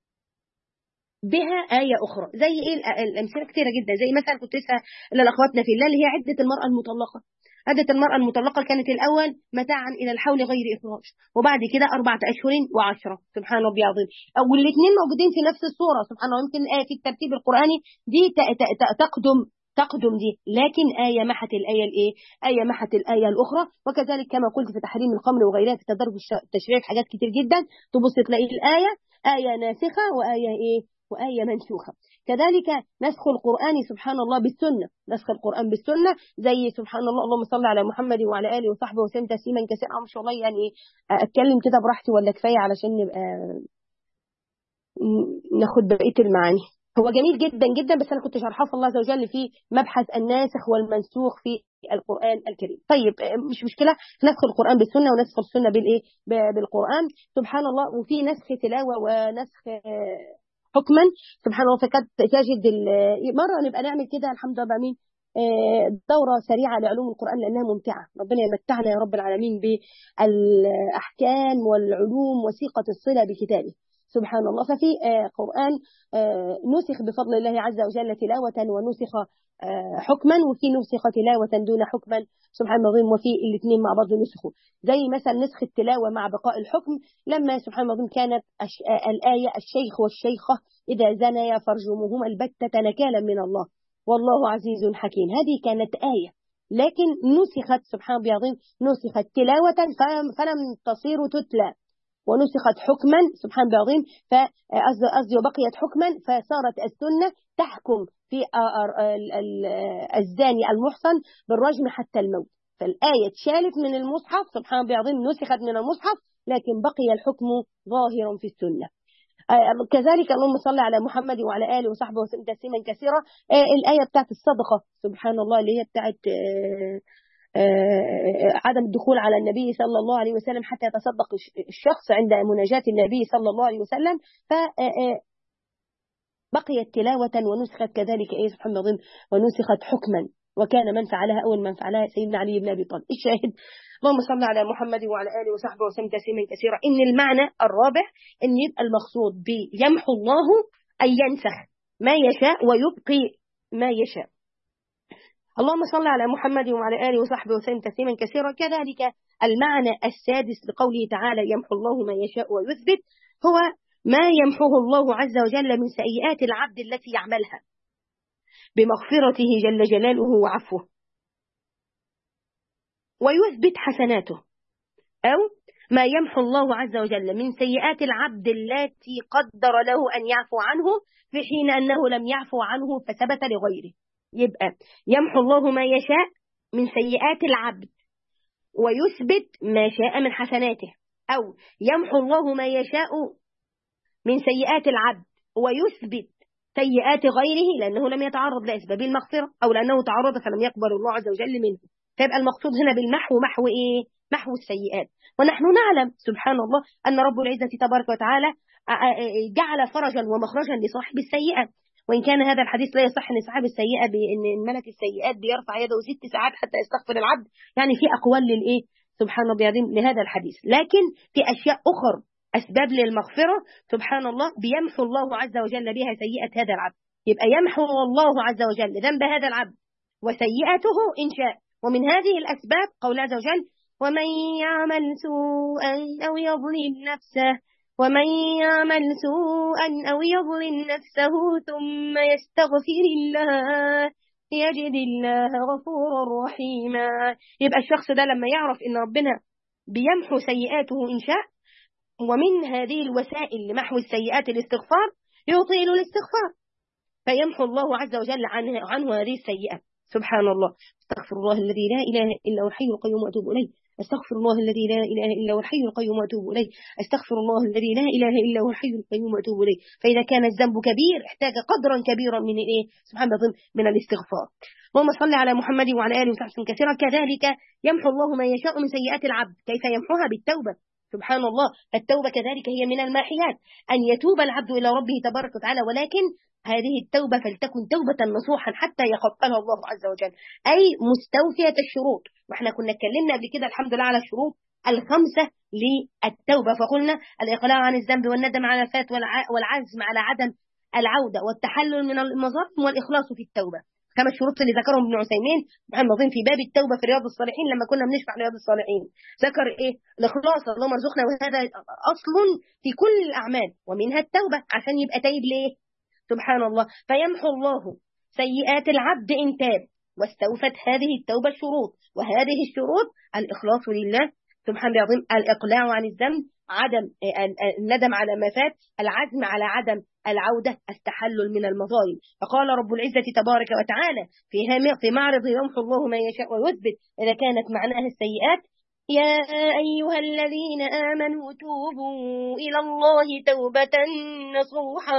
بها آية أخرى. زي إيه؟ الأمثلة كثيرة جدا، زي مثلا كنت لسه لأخواتنا في الله اللي هي عدة المرأة المطلقة. عدة المرأة المطلقة كانت الأول متاعا إلى الحول غير إخراج، وبعد كده أربعة أشهر وعشرة سبحان ربي العظيم، والاثنين موجودين في نفس الصورة سبحان الله. يمكن آية في الترتيب القرآني دي تقدم تقدم دي، لكن آية محت الآية الإيه؟ آية محت الآية الأخرى. وكذلك كما قلت في تحريم الخمر وغيرها في تدرج التشريع في حاجات كتير جدا، تبص تلاقي الآية آية ناسخة وآية إيه؟ وآية منسوخة. كذلك نسخ القرآن سبحان الله بالسنة، نسخ القرآن بالسنة زي سبحان الله اللهم صل على محمد وعلى آله وصحبه وسلم تسليما كثيرا. مش والله يعني أتكلم كده براحتي ولا كفاية علشان نبقى ناخد بقية المعاني؟ هو جميل جدا جدا، بس أنا كنت شرحه الله عز وجل في مبحث الناسخ والمنسوخ في القرآن الكريم. طيب مش مشكلة، نسخ القرآن بالسنة ونسخ السنة بالإيه؟ بالقرآن سبحان الله. وفي نسخ تلاوة ونسخ حكما سبحان الله. فقد تجد مرة نبقى نعمل كده الحمد لله بأمين دورة سريعة لعلوم القرآن لأنها ممتعة. ربنا يمتعنا يا رب العالمين بالأحكام والعلوم وثيقة الصلة بكتابه سبحان الله. ففي قرآن نسخ بفضل الله عز وجل تلاوة ونسخ حكما، وفي نسخ تلاوة دون حكما سبحان الله، وفي الاثنين مع بعض نسخوا. زي مثلا نسخ التلاوة مع بقاء الحكم لما سبحان الله كانت الآية الشيخ والشيخة إذا زنيا فارجموهما البتة نكالا من الله والله عزيز حكيم. هذه كانت آية لكن نسخت سبحان الله العظيم، نسخت تلاوة فلم تصير تتلى، ونسخت حكما سبحان الله العظيم، فأصدي وبقيت حكما فصارت السنة تحكم في الزاني المحصن بالرجم حتى الموت. فالآية اتشالت من المصحف سبحان الله العظيم، نسخت من المصحف لكن بقي الحكم ظاهرا في السنة. كذلك اللهم صل على محمد وعلى آله وصحبه وسلم تسليما كثيرا. الآية بتاعت الصدقة سبحان الله اللي هي بتاعت عدم الدخول على النبي صلى الله عليه وسلم حتى يتصدق الشخص عند مناجاة النبي صلى الله عليه وسلم، فبقيت تلاوة ونسخت كذلك إيه سبحان الله ونسخت حكما، وكان من فعلها أول من فعلها سيدنا علي بن أبي طالب. الشاهد اللهم صل على محمد وعلى آله وصحبه وسلم تسليما كثيرا. إن المعنى الرابع إن يبقى المقصود بيمحو الله أن ينسخ ما يشاء ويبقي ما يشاء. اللهم صل على محمد وعلى آله وصحبه وسلم تسليما كثيرا. كذلك المعنى السادس لقوله تعالى يمحو الله ما يشاء ويثبت هو ما يمحوه الله عز وجل من سيئات العبد التي يعملها بمغفرته جل جلاله وعفوه، ويثبت حسناته، أو ما يمحو الله عز وجل من سيئات العبد التي قدر له أن يعفو عنه في حين أنه لم يعفو عنه فثبت لغيره. يبقى يمحو الله ما يشاء من سيئات العبد ويثبت ما شاء من حسناته، أو يمحو الله ما يشاء من سيئات العبد ويثبت سيئات غيره لأنه لم يتعرض لأسباب المغفرة أو لأنه تعرض فلم يقبل الله عز وجل منه. فيبقى المقصود هنا بالمحو محو إيه؟ محو السيئات. ونحن نعلم سبحان الله أن رب العزة تبارك وتعالى جعل فرجا ومخرجا لصاحب السيئة، وإن كان هذا الحديث لا يصح أن صاحب السيئة بأن ملك السيئات بيرفع يده ست ساعات حتى يستغفر العبد، يعني في أقوال للإيه سبحان الله العظيم لهذا الحديث. لكن في أشياء أخرى أسباب للمغفرة سبحان الله بيمحو الله عز وجل بها سيئة هذا العبد. يبقى يمحو الله عز وجل ذنب هذا العبد وسيئته إن شاء. ومن هذه الأسباب قول عز وجل: ومن يعمل سوءا أو يظلم نفسه ومن يعمل سوءا أو يظلم نفسه ثم يستغفر الله يجد الله غفورا رحيما. يبقى الشخص ده لما يعرف إن ربنا بيمحو سيئاته إن شاء، ومن هذه الوسائل لمحو السيئات الاستغفار، يطيل الاستغفار فيمحو الله عز وجل عنه, عنه هذه السيئة. سبحان الله. استغفر الله الذي لا إله إلا هو الحي القيوم وأتوب إليه. استغفر الله الذي لا إله إلا هو الحي القيوم وأتوب إليه. استغفر الله الذي لا إله إلا هو الحي القيوم وأتوب إليه. فإذا كان الذنب كبير احتاج قدرا كبيرا من إيه سبحان الله من الاستغفار. اللهم صل على محمد وعلى آله وصحبه كثيرا. كذلك يمحو الله ما يشاء من سيئات العبد. كيف يمحوها؟ بالتوبة. سبحان الله. التوبة كذلك هي من الماحيات، أن يتوب العبد إلى ربه تبارك وتعالى، ولكن هذه التوبة فلتكن توبة نصوحا حتى يقبلها الله عز وجل، أي مستوفية الشروط. واحنا كنا اتكلمنا قبل كده الحمد لله على الشروط الخمسة للتوبة، فقلنا الإقلاع عن الذنب والندم على الفات والعزم على عدم العودة والتحلل من المظالم والإخلاص في التوبة. خمس شروط اللي ذكرهم ابن عثيمين محمد في باب التوبة في رياض الصالحين لما كنا بنشرح رياض الصالحين. ذكر ايه؟ الاخلاص، اللهم ارزقنا، وهذا اصل في كل الاعمال ومنها التوبة، عشان يبقى تايب ليه سبحان الله. فيمحو الله سيئات العبد إن تاب واستوفت هذه التوبة الشروط، وهذه الشروط الإخلاص لله سبحان الله العظيم، الإقلاع عن الذنب، عدم الندم على ما فات، العزم على عدم العودة، التحلل من المظالم. فقال رب العزة تبارك وتعالى في معرض يمحو الله ما يشاء ويثبت إذا كانت معناها السيئات: يا أيها الذين آمنوا توبوا إلى الله توبة نصوحا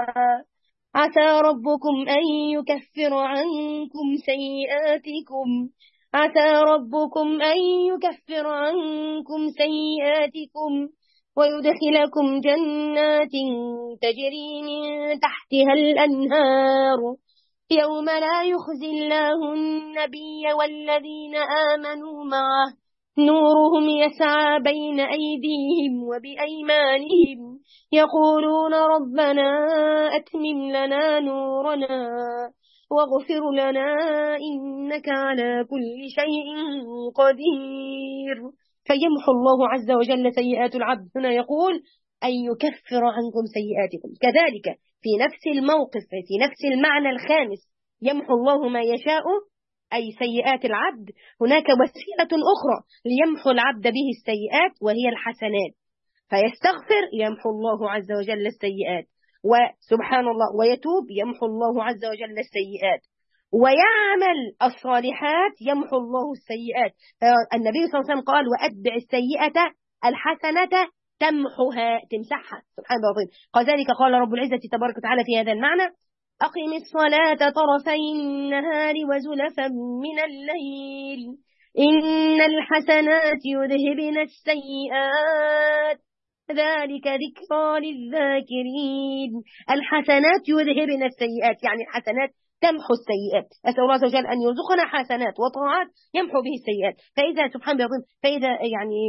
عسى ربكم أن يكفر عنكم سيئاتكم عسى ربكم أن يكفر عنكم سيئاتكم ويدخلكم جنات تجري من تحتها الأنهار يوم لا يخزي الله النبي والذين آمنوا معه نورهم يسعى بين أيديهم وبأيمانهم يقولون ربنا أتمم لنا نورنا واغفر لنا إنك على كل شيء قدير. فيمحو الله عز وجل سيئات العبد. هنا يقول أن يكفر عنكم سيئاتكم. كذلك في نفس الموقف في نفس المعنى الخامس يمحو الله ما يشاء أي سيئات العبد، هناك وسيلة أخرى ليمحو العبد به السيئات وهي الحسنات. فيستغفر يمحو الله عز وجل السيئات، وسبحان الله ويتوب يمحو الله عز وجل السيئات، ويعمل الصالحات يمحو الله السيئات. النبي صلى الله عليه وسلم قال: وأتبع السيئة الحسنة تمحها تمسحها. سبحان الله. كذلك قال رب العزة تبارك وتعالى في هذا المعنى: أقم الصلاة طرفي النهار وزلفا من الليل إن الحسنات يذهبن السيئات ذلك ذكرى للذاكرين. الحسنات يذهبن السيئات، يعني الحسنات تمحو السيئات. أسأل الله عز وجل أن يرزقنا حسنات وطاعات يمحو به السيئات. فإذا سبحان الله فإذا يعني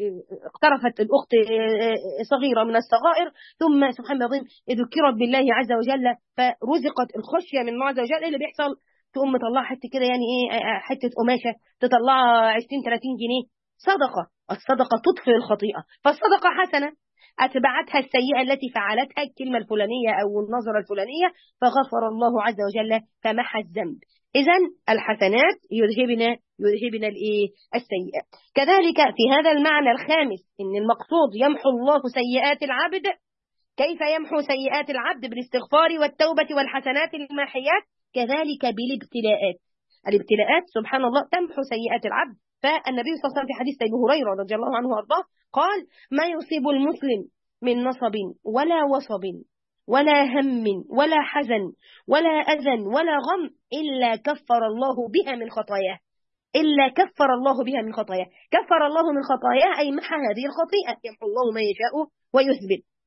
اقترفت الأخت صغيرة من الصغائر ثم سبحان الله ذكرت بالله عز وجل فرزقت الخشية من الله عز وجل، اللي بيحصل تقوم مطلعها حتة كده يعني إيه حتة قماشة تطلعها عشرين ثلاثين جنيه صدقة. الصدقة تطفئ الخطيئة، فالصدقة حسنة أتبعتها السيئة التي فعلتها الكلمة الفلانية أو النظرة الفلانية فغفر الله عز وجل فمحى الذنب. إذن الحسنات يذهبن يذهبن الإيه السيئات. كذلك في هذا المعنى الخامس إن المقصود يمحو الله سيئات العبد. كيف يمحو سيئات العبد؟ بالاستغفار والتوبة والحسنات الماحيات، كذلك بالابتلاءات. الابتلاءات سبحان الله تمحو سيئات العبد. فالنبي صلى الله عليه وسلم في حديث أبي هريرة رضي الله عنه وارضاه قال: ما يصيب المسلم من نصب ولا وصب ولا هم ولا حزن ولا أذى ولا غم إلا كفر الله بها من خطاياه إلا كفر الله بها من خطاياه. كفر الله من خطاياه أي محى هذه الخطيئة. يمحو الله ما يشاء ويثبت.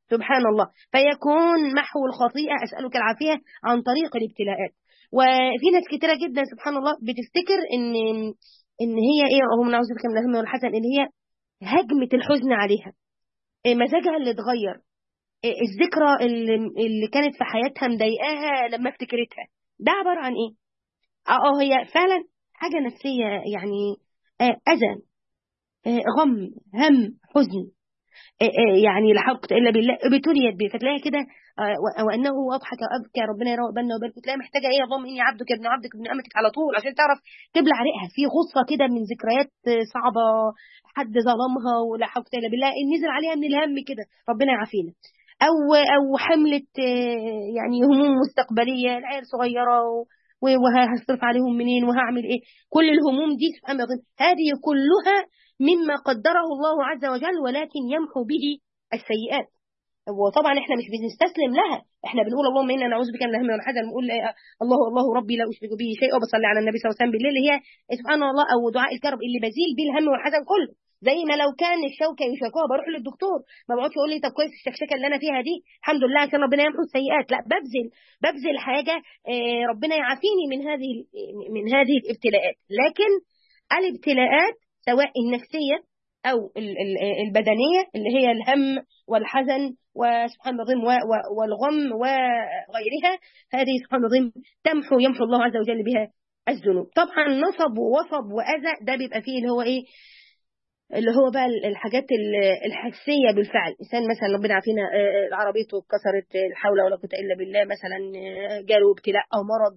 سبحان الله. فيكون محو الخطيئة، أسألك العافية، عن طريق الابتلاءات. وفي ناس كتيرة جدا سبحان الله بتفتكر إن إن هي إيه، اللهم نعوذ بك من الهم والحزن، إن هي هجمة الحزن عليها، إيه مزاجها اللي اتغير، إيه الذكرى اللي, اللي كانت في حياتها مضايقاها لما افتكرتها. ده عبارة عن إيه؟ اه هي فعلا حاجة نفسية، يعني آه أذى، آه غم، هم، حزن، يعني لا حول ولا قوة الا بالله، ابتليت بيه. فتلاقي كده وانه اضحك وابكى، ربنا يروق بالنا وبالك. تلاقي محتاجه ايه، اللهم اني عبدك ابن عبدك ابن امتك على طول، عشان تعرف تبلع ريقها في غصه كده من ذكريات صعبه، حد ظلمها ولا حول ولا قوه الا بالله، نزل عليها من الهم كده، ربنا يعافينا. او او حمله يعني هموم مستقبليه، العيال صغيره وهصرف عليهم منين وهعمل ايه، كل الهموم دي سبحان الله هذه كلها مما قدره الله عز وجل، ولكن يمحو به السيئات. وطبعا احنا مش بنستسلم لها، احنا بنقول اللهم انا نعوذ بك من الهم والحزن، بنقول الله الله ربي لا اشرك به شيئا، وبصلي على النبي صلى الله عليه وسلم بالليل، اللي هي سبحان الله، او دعاء الكرب اللي بزيل بيه الهم والحزن كله. زي ما لو كان الشوكه يشكوها بروح للدكتور، ما بقعدش اقول لي طب كويس الشكشكه اللي انا فيها دي الحمد لله عشان ربنا يمحو السيئات، لا، ببذل ببذل حاجه اه ربنا يعافيني من هذه من هذه الابتلاءات. لكن الابتلاءات سواء النفسيه او البدنيه اللي هي الهم والحزن وسبحان الله والغم وغيرها، هذه سبحان الله تمحو يمحو الله عز وجل بها الذنوب. طبعا نصب ووصب وأذى ده بيبقى فيه اللي هو ايه، اللي هو بقى الحاجات الحسيه بالفعل. انسان مثلا ربنا عافينا عربيته اتكسرت، لا حول ولا قوه الا بالله، مثلا جاله ابتلاء او مرض،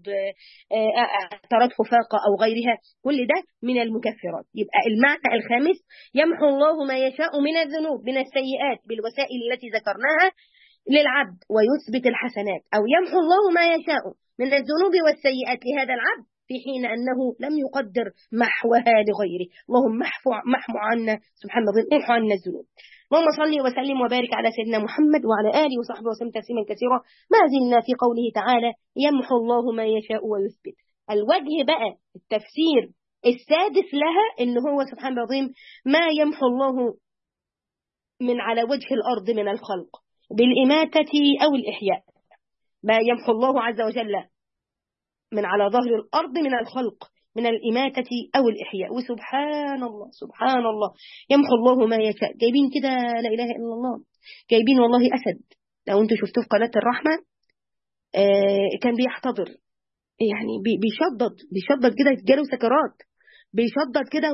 اعترته فاقه او غيرها، كل ده من المكفرات. يبقى المعنى الخامس يمحو الله ما يشاء من الذنوب من السيئات بالوسائل التي ذكرناها للعبد ويثبت الحسنات، او يمحو الله ما يشاء من الذنوب والسيئات لهذا العبد في حين أنه لم يقدر محوها لغيره. اللهم محو محو عنا سبحان الله، محو عنا الذنوب. اللهم صل وسلم وبارك على سيدنا محمد وعلى آله وصحبه وسلم تسليما كثيرا. ما زلنا في قوله تعالى يمحو الله ما يشاء ويثبت. الوجه بقى التفسير السادس لها إن هو سبحان الله العظيم ما يمحو الله من على وجه الأرض من الخلق بالإماتة أو الإحياء، ما يمحو الله عز وجل من على ظهر الأرض من الخلق من الإماتة أو الإحياء. وسبحان الله سبحان الله يمحو الله ما يشاء. جايبين كده لا إله إلا الله، جايبين والله أسد، لو أنتوا شفتوه في قناة الرحمة آه كان بيحتضر، يعني بيشدد بيشدد كده، جاله سكرات، بيشدد كده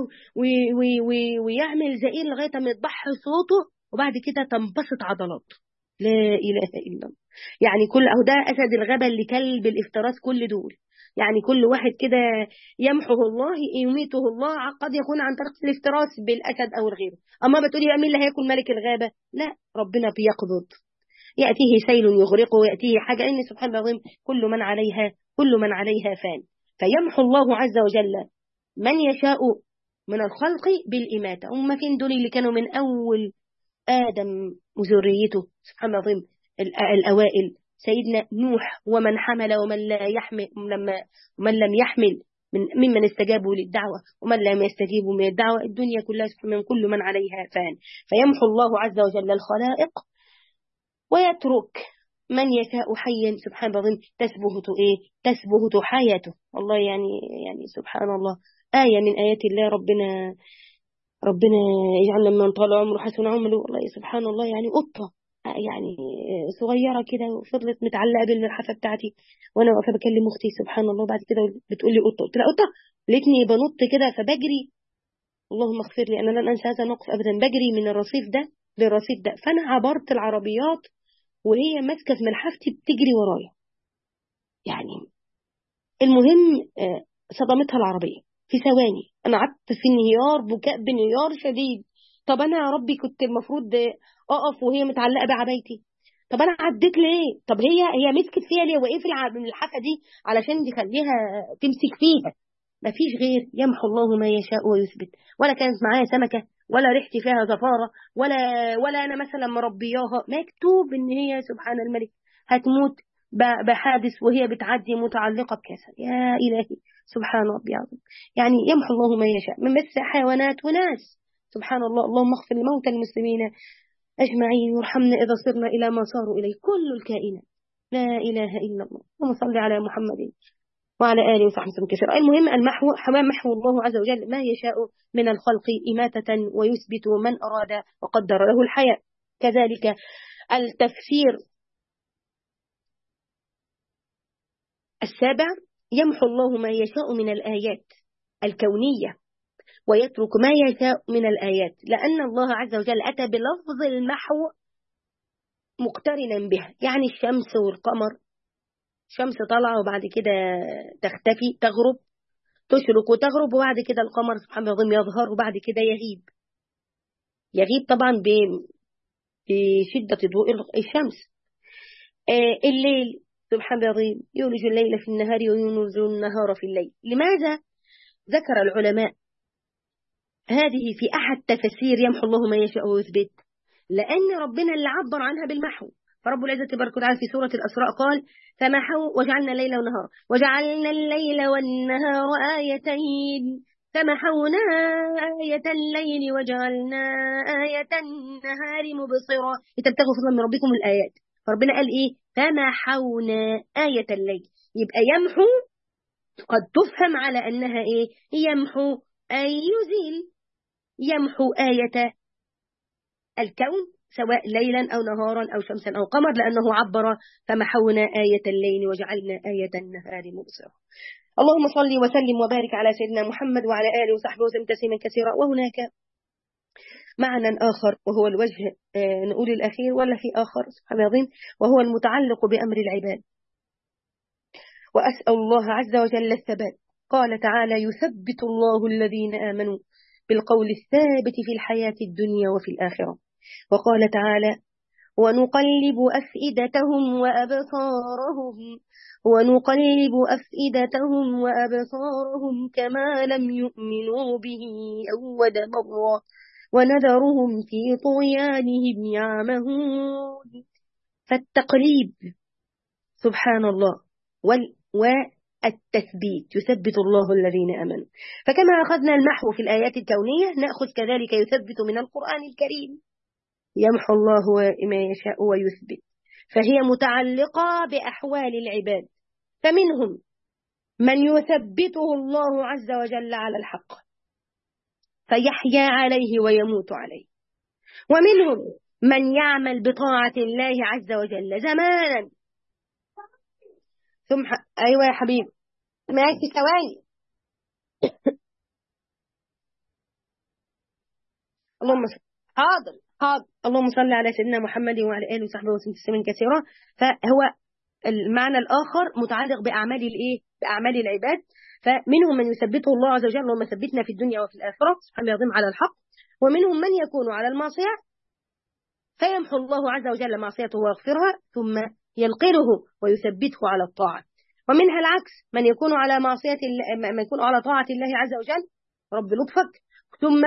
ويعمل زئير لغاية ما يتبح صوته، وبعد كده تنبسط عضلاته. لا إله إلا الله. يعني كل أهو ده أسد الغابة اللي كلب الافتراس، كل دول يعني كل واحد كده يمحوه الله يميته الله، قد يكون عن طريق الافتراس بالأسد أو الغيره. أما بتقولي مين اللي هيكون ملك الغابة؟ لا، ربنا بيقبض، يأتيه سيل يغرقه، ويأتيه حاجة، إن سبحان الله العظيم كل من عليها كل من عليها فان. فيمحو الله عز وجل من يشاء من الخلق بالإماتة. هم فين دول اللي كانوا من أول آدم وذريته سبحان الله العظيم الأوائل، سيدنا نوح ومن حمل ومن لا يحمل، لما من لم يحمل من ممن استجابوا للدعوة ومن لم يستجيبوا من الدعوة، الدنيا كلها سبحان كل من عليها فان. فيمحو الله عز وجل الخلائق ويترك من يشاء حيا سبحان الله العظيم تسبهت ايه تسبهت حياته. والله يعني يعني سبحان الله آية من آيات الله. ربنا ربنا يجعلنا من طال عمره حسن عمره. والله سبحان الله، يعني قطة يعني صغيرة كده وفضلت متعلقة بالملحفة بتاعتي وانا واقفة بكلم اختي سبحان الله، بعد كده بتقول لي قطة، قلت لها قطة، لقيتني بنط كده فبجري، اللهم اغفر لي، انا لن انسى هذا الموقف ابدا، بجري من الرصيف ده للرصيف ده، فانا عبرت العربيات وهي ماسكة في ملحفتي بتجري ورايا. يعني المهم صدمتها العربية في ثواني، انا قعدت في انهيار بكاء بانهيار شديد. طب انا يا ربي كنت المفروض اقف وهي متعلقه بعبايتي، طب انا عديت ليه؟ طب هي هي مسكت فيها ليه؟ وايه في الملحفه دي علشان تخليها تمسك فيها؟ مفيش غير يمحو الله ما يشاء ويثبت. ولا كانت معايا سمكه، ولا ريحتي فيها زفاره، ولا ولا انا مثلا مربياها، مكتوب ان هي سبحان الملك هتموت بحادث وهي بتعدي متعلقه بكسر. يا الهي سبحان ربي العظيم. يعني يمحو الله ما يشاء من بس حيوانات وناس سبحان الله. اللهم اغفر لموتى المسلمين أجمعين، وارحمنا إذا صرنا إلى ما صاروا إليه كل الكائنات. لا إله إلا الله. اللهم صل على محمد وعلى آله وصحبه وسلم كثيرا. المهم المحو، محو الله عز وجل ما يشاء من الخلق إماتة ويثبت من أراد وقدر له الحياة. كذلك التفسير السابع: يمحو الله ما يشاء من الآيات الكونية ويترك ما يشاء من الآيات، لأن الله عز وجل أتى بلفظ المحو مقترنا به. يعني الشمس والقمر، شمس طالعة وبعد كده تختفي، تغرب، تشرق وتغرب، وبعد كده القمر سبحانه وتعالى يظهر، وبعد كده يغيب. يغيب طبعا بشدة ضوء الشمس. آه الليل سبحان الله يولج الليل في النهار ويولج النهار في الليل. لماذا ذكر العلماء هذه في أحد تفسير يمحو الله ما يشاء ويثبت؟ لأن ربنا اللي عبر عنها بالمحو. فرب العزة تبارك وتعالى في سورة الأسراء قال: فمحوا وجعلنا الليل والنهار وجعلنا الليل والنهار آيتين فمحونا آية الليل وجعلنا آية النهار مبصرة لتبتغوا فضلا من ربكم الآيات. فربنا قال إيه؟ فمحونا آية الليل. يبقى يمحو قد تفهم على أنها إيه؟ يمحو أي يزيل. يمحو آية الكون سواء ليلا أو نهارا أو شمسا أو قمر، لأنه عبر فمحونا آية الليل وجعلنا آية النهار مبصرة. اللهم صل وسلم وبارك على سيدنا محمد وعلى آله وصحبه وسلم تسليما كثيرا. وهناك معنى آخر وهو الوجه آه نقول الأخير ولا في آخر سبحان الله، وهو المتعلق بأمر العباد. وأسأل الله عز وجل الثبات. قال تعالى: يثبت الله الذين آمنوا بالقول الثابت في الحياة الدنيا وفي الآخرة. وقال تعالى: ونقلب أفئدتهم وأبصارهم ونقلب أفئدتهم وأبصارهم كما لم يؤمنوا به أول مرة ونذرهم في طغيانهم يعمهون. فالتقليب سبحان الله وال والتثبيت يثبت الله الذين آمنوا. فكما أخذنا المحو في الآيات الكونية نأخذ كذلك يثبت من القرآن الكريم. يمحو الله ما يشاء ويثبت، فهي متعلقة بأحوال العباد. فمنهم من يثبته الله عز وجل على الحق فيحيا عليه ويموت عليه، ومنهم من يعمل بطاعة الله عز وجل زمانا ثم ح... أيوة يا حبيبي ماشي ثواني. اللهم صل. حاضر حاضر. اللهم صل على سيدنا محمد وعلى آله وصحبه وسلم تسليما كثيرا. فهو المعنى الآخر متعلق بأعمال الإيه؟ بأعمال العباد. فمنهم من يثبته الله عز وجل، اللهم ثبتنا في الدنيا وفي الآخرة سبحانه العظيم على الحق. ومنهم من يكون على المعصية فيمحو الله عز وجل معصيته ويغفرها ثم ينقله ويثبته على الطاعة. ومنها العكس، من يكون على معصية من يكون على طاعة الله عز وجل رب لطفك ثم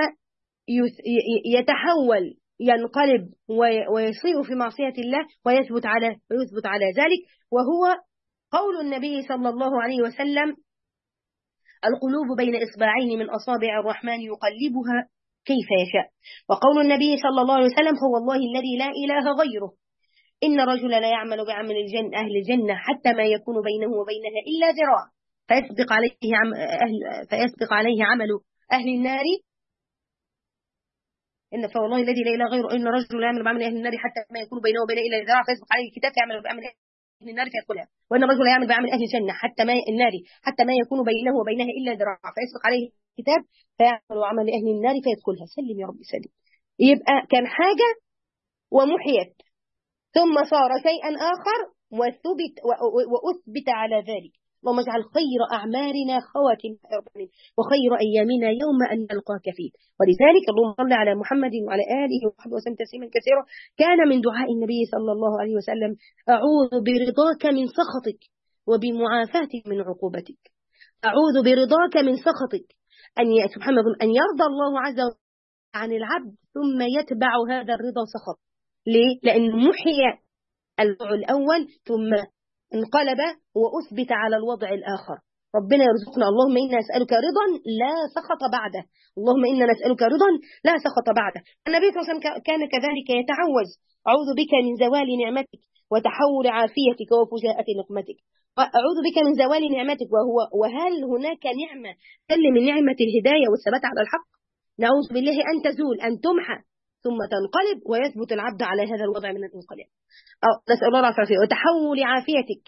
يتحول ينقلب ويصير في معصية الله ويثبت على ويثبت على ذلك. وهو قول النبي صلى الله عليه وسلم: القلوب بين إصبعين من أصابع الرحمن يقلبها كيف يشاء. وقول النبي صلى الله عليه وسلم: هو الله الذي لا إله غيره، إن الرجل لا يعمل بعمل الجنة أهل الجنة حتى ما يكون بينه وبينها إلا ذراع فيسبق عليه عم أهل فيسبق عليه عمل أهل النار إن فوالله الذي لا إله غيره إن الرجل لا يعمل بعمل أهل النار حتى ما يكون بينه وبينها إلا ذراع فيسبق عليه الكتاب فيعمل بعمل أهل النار فيدخلها، وإن الرجل لا يعمل بعمل أهل الجنة حتى ما النار حتى ما يكون بينه وبينها إلا ذراع فيسبق عليه الكتاب فيعمل عمل أهل النار فيدخلها. سلم يا رب سلم. يبقى كان حاجة ومحيت ثم صار شيئا آخر وثبت وأثبت على ذلك. اللهم اجعل خير أعمالنا خواتمها وخير أيامنا يوم أن نلقاك فيه. ولذلك اللهم صل على محمد وعلى آله وصحبه وسلم تسليما كثيرا. كان من دعاء النبي صلى الله عليه وسلم: أعوذ برضاك من سخطك وبمعافاتك من عقوبتك. أعوذ برضاك من سخطك، أن سبحان الله أن يرضى الله عز وجل عن العبد ثم يتبع هذا الرضا سخط. ليه؟ لأن محي الوضع الأول ثم انقلب وأثبت على الوضع الآخر. ربنا يرزقنا. اللهم إنا نسألك رضا لا سخط بعده، اللهم إنا نسألك رضا لا سخط بعده. النبي صلى الله عليه وسلم كان كذلك يتعوذ: أعوذ بك من زوال نعمتك وتحول عافيتك وفجاءة نقمتك. أعوذ بك من زوال نعمتك، وهو وهل هناك نعمة تل من نعمة الهداية والثبات على الحق؟ نعوذ بالله أن تزول، أن تمحى ثم تنقلب ويثبت العبد على هذا الوضع من الانقلاب. أو نسأل الله العافية. وتحول عافيتك،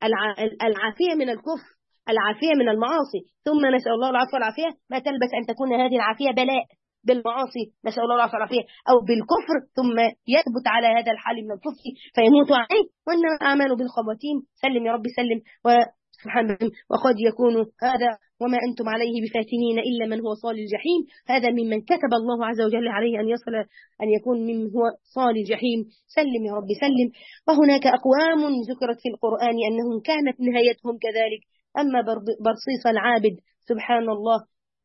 العافية من الكفر، العافية من المعاصي، ثم نسأل الله العفو والعافية ما تلبس أن تكون هذه العافية بلاء بالمعاصي، نسأل الله العفو والعافية، أو بالكفر ثم يثبت على هذا الحال من الكفر فيموت عليه. وإنما الأعمال بالخواتيم. سلم يا رب سلم. وسبحان الله، وقد يكون هذا وما أنتم عليه بفاتنين إلا من هو صال الجحيم. هذا ممن كتب الله عز وجل عليه أن يصل، أن يكون ممن هو صال الجحيم. سلم يا رب سلم. وهناك أقوام ذكرت في القرآن أنهم كانت نهايتهم كذلك. أما برصيص العابد سبحان الله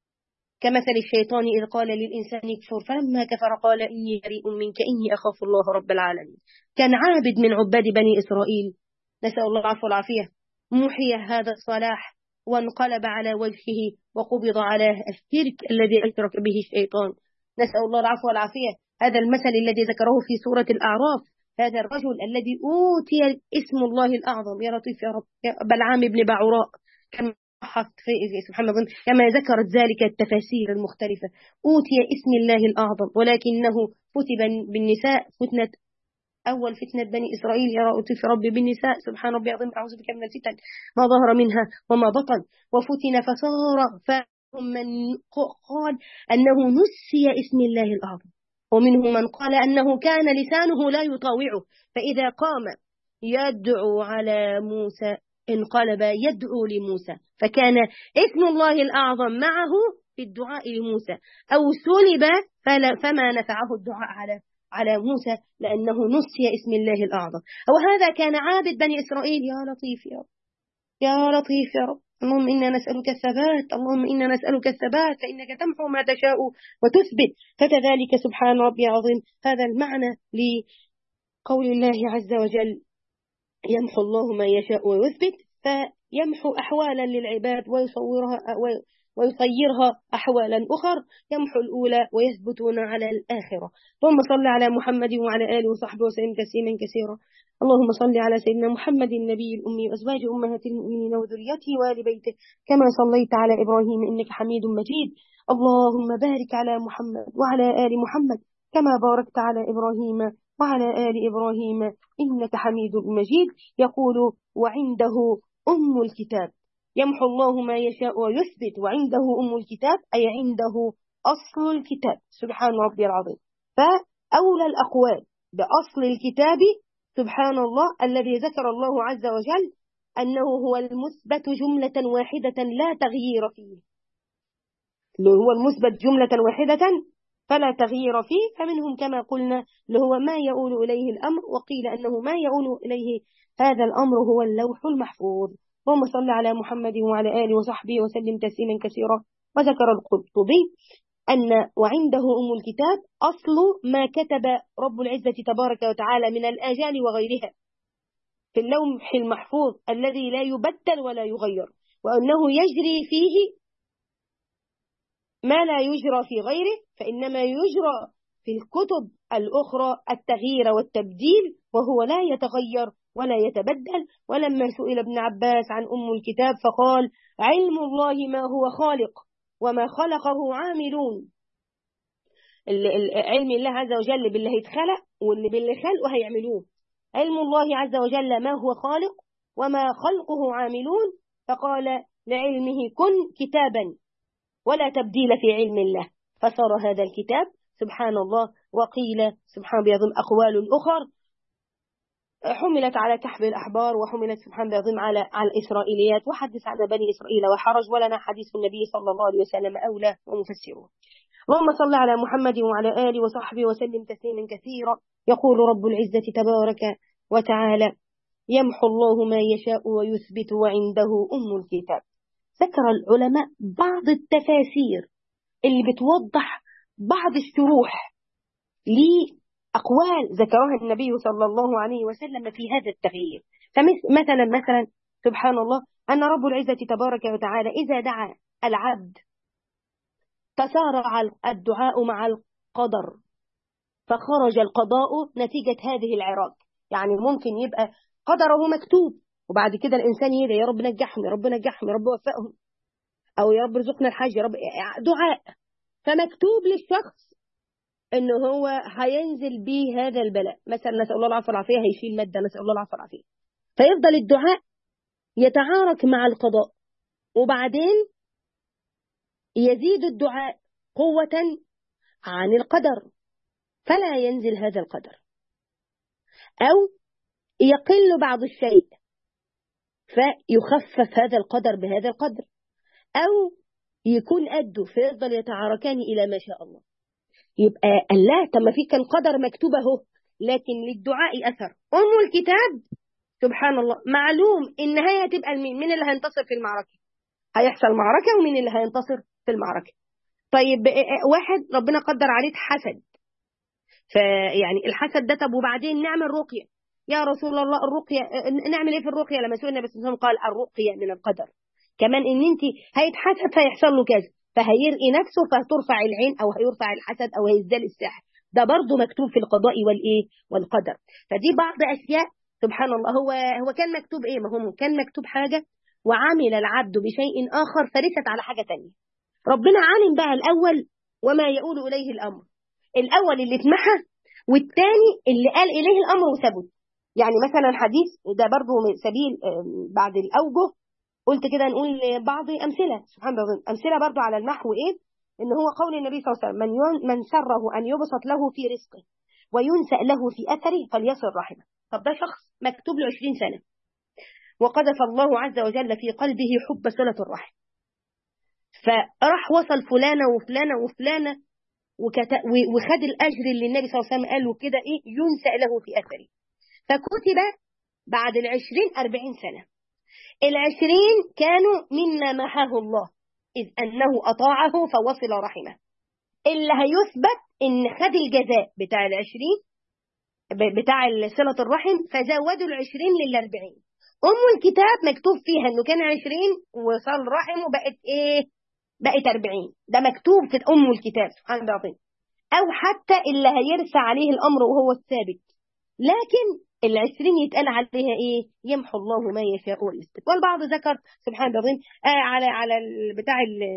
كمثل الشيطان إذ قال للإنسان اكفر فلما كفر قال إني بريء منك إني أخاف الله رب العالمين. كان عابد من عباد بني إسرائيل، نسأل الله العفو والعافية، محي هذا الصلاح وانقلب على وجهه وقبض على الشرك الذي أشرك به الشيطان. نسأل الله العفو والعافية. هذا المثل الذي ذكره في سورة الأعراف، هذا الرجل الذي أوتي اسم الله الأعظم، يا لطيف يا رب، بلعام بن بعوراء، كما سبحان الله كما ذكرت ذلك التفاسير المختلفة، أوتي اسم الله الأعظم ولكنه فتن بالنساء فتنة أول فتنة بني إسرائيل، يا لطيف يا رب بالنساء، سبحان ربي العظيم، أعوذ بك من الفتن ما ظهر منها وما بطن. وفتن فصار فهم من قال أنه نسي اسم الله الأعظم، ومنهم من قال أنه كان لسانه لا يطاوعه، فإذا قام يدعو على موسى انقلب يدعو لموسى، فكان اسم الله الأعظم معه في الدعاء لموسى، أو سلب فما نفعه الدعاء على على موسى لأنه نسي اسم الله الأعظم. وهذا كان عابد بني إسرائيل. يا لطيف يا رب، يا لطيف يا رب، اللهم إنا نسألك الثبات، اللهم إنا نسألك الثبات فإنك تمحو ما تشاء وتثبت. فكذلك سبحان ربي العظيم هذا المعنى لقول الله عز وجل: يمحو الله ما يشاء ويثبت، فيمحو أحوالا للعباد ويصورها ويصيرها أحوالا أخر، يمحو الأولى ويثبتون على الآخرة. اللهم صل على محمد وعلى آله وصحبه وسلم تسليما كثيرا. اللهم صل على سيدنا محمد النبي الأمي وأزواج أمهات المؤمنين وذريته وآل بيته كما صليت على إبراهيم إنك حميد مجيد. اللهم بارك على محمد وعلى آل محمد كما باركت على إبراهيم وعلى آل إبراهيم إنك حميد مجيد. يقول: وعنده أم الكتاب، يمحو الله ما يشاء ويثبت، وعنده أم الكتاب أي عنده أصل الكتاب، سبحان ربي العظيم. فأولى الأقوال بأصل الكتاب سبحان الله الذي ذكر الله عز وجل أنه هو المثبت جملة واحدة لا تغيير فيه، هو المثبت جملة واحدة فلا تغيير فيه. فمنهم كما قلنا اللي هو ما يؤول إليه الأمر، وقيل أنه ما يؤول إليه هذا الأمر هو اللوح المحفوظ. اللهم صل على محمد وعلى آله وصحبه وسلم تسليما كثيرا. وذكر القرطبي أن وعنده أم الكتاب أصل ما كتب رب العزة تبارك وتعالى من الآجال وغيرها في اللوح المحفوظ الذي لا يبدل ولا يغير، وأنه يجري فيه ما لا يجرى في غيره، فإنما يجرى في الكتب الأخرى التغيير والتبديل، وهو لا يتغير ولا يتبدل. ولما سئل ابن عباس عن أم الكتاب فقال: علم الله ما هو خالق وما خلقه عاملون. علم الله عز وجل بالله يتخلق واللي بالله خلقه هيعملوه. علم الله عز وجل ما هو خالق وما خلقه عاملون، فقال لعلمه كن كتابا ولا تبديل في علم الله، فصار هذا الكتاب سبحان الله. وقيل سبحان بيظم أقوال أخر حملت على كحف الأحبار، وحملت سبحان بيظم على على الإسرائيليات، وحدث عن بني إسرائيل وحرج، ولنا حديث النبي صلى الله عليه وسلم أولى ومفسره. اللهم صل على محمد وعلى آله وصحبه وسلم تسليما كثيرا. يقول رب العزة تبارك وتعالى: يمحو الله ما يشاء ويثبت وعنده أم الكتاب. ذكر العلماء بعض التفاسير اللي بتوضح بعض الشروح لأقوال ذكرها النبي صلى الله عليه وسلم في هذا التغيير. فمثلا مثلا سبحان الله أن رب العزة تبارك وتعالى إذا دعا العبد تسارع الدعاء مع القدر، فخرج القضاء نتيجة هذه العراق. يعني ممكن يبقى قدره مكتوب وبعد كده الإنسان يدعي يا رب نجحهم، يا رب نجحهم، يا رب وفقهم، أو يا رب رزقنا الحج، يا رب دعاء، فمكتوب للشخص إنه هو هينزل به هذا البلاء، مثلا نسأل الله العافية والعافية، هيشيل مادة، نسأل الله العافية والعافية، فيفضل الدعاء يتعارك مع القضاء، وبعدين يزيد الدعاء قوة عن القدر فلا ينزل هذا القدر، أو يقل بعض الشيء فيخفف هذا القدر بهذا القدر، أو يكون قده فيفضل يتعاركان إلى ما شاء الله. يبقى الله طب ما في كان قدر مكتوب اهو، لكن للدعاء أثر. أم الكتاب سبحان الله معلوم النهاية هتبقى مين مين اللي هينتصر في المعركة، هيحصل معركة ومين اللي هينتصر في المعركة. طيب واحد ربنا قدر عليه حسد، فيعني الحسد ده، طب وبعدين نعمل رقية يا رسول الله، الرقية نعمل ايه في الرقية؟ لما سئلنا بس قال الرقية من القدر، كمان ان انت هيتحسد فيحصل له كذا فهيرقي نفسه فترفع العين او هيرفع الحسد او هيزدال السحر، ده برضه مكتوب في القضاء والايه والقدر. فدي بعض اشياء سبحان الله. هو هو كان مكتوب ايه؟ ما هو كان مكتوب حاجة وعمل العبد بشيء اخر فرست على حاجة تانية. ربنا عالم بقى الاول وما يقول اليه الامر، الاول اللي اتمحى والتاني اللي قال اليه الامر وثبت. يعني مثلا حديث ده برضه من سبيل بعد الاوجه قلت كده نقول بعض امثله سبحان الله، امثله برضه على النحو ايه، ان هو قول النبي صلى الله عليه وسلم من من سره ان يبسط له في رزقه وينسأ له في اثره فليصل رحمه. طب ده شخص مكتوب له عشرين سنه وقذف الله عز وجل في قلبه حب صله الرحم، فراح وصل فلانه وفلانه وفلانه وخد الاجر اللي النبي صلى الله عليه وسلم قال له كده ايه ينسأ له في اثره، فكتب بعد العشرين أربعين سنة. العشرين كانوا مما محاه الله إذ أنه أطاعه فوصل رحمه. اللي هيثبت إن خد الجزاء بتاع العشرين بتاع صلة الرحم فزودوا العشرين للأربعين. أم الكتاب مكتوب فيها إنه كان عشرين وصل رحمه بقت إيه؟ بقت أربعين. ده مكتوب في أم الكتاب سبحان الله. أو حتى اللي هيرسى عليه الأمر وهو الثابت، لكن العشرين يتقال عليها ايه؟ يمحو الله ما يشاء ويثبت. والبعض ذكر سبحان الله آه على على بتاع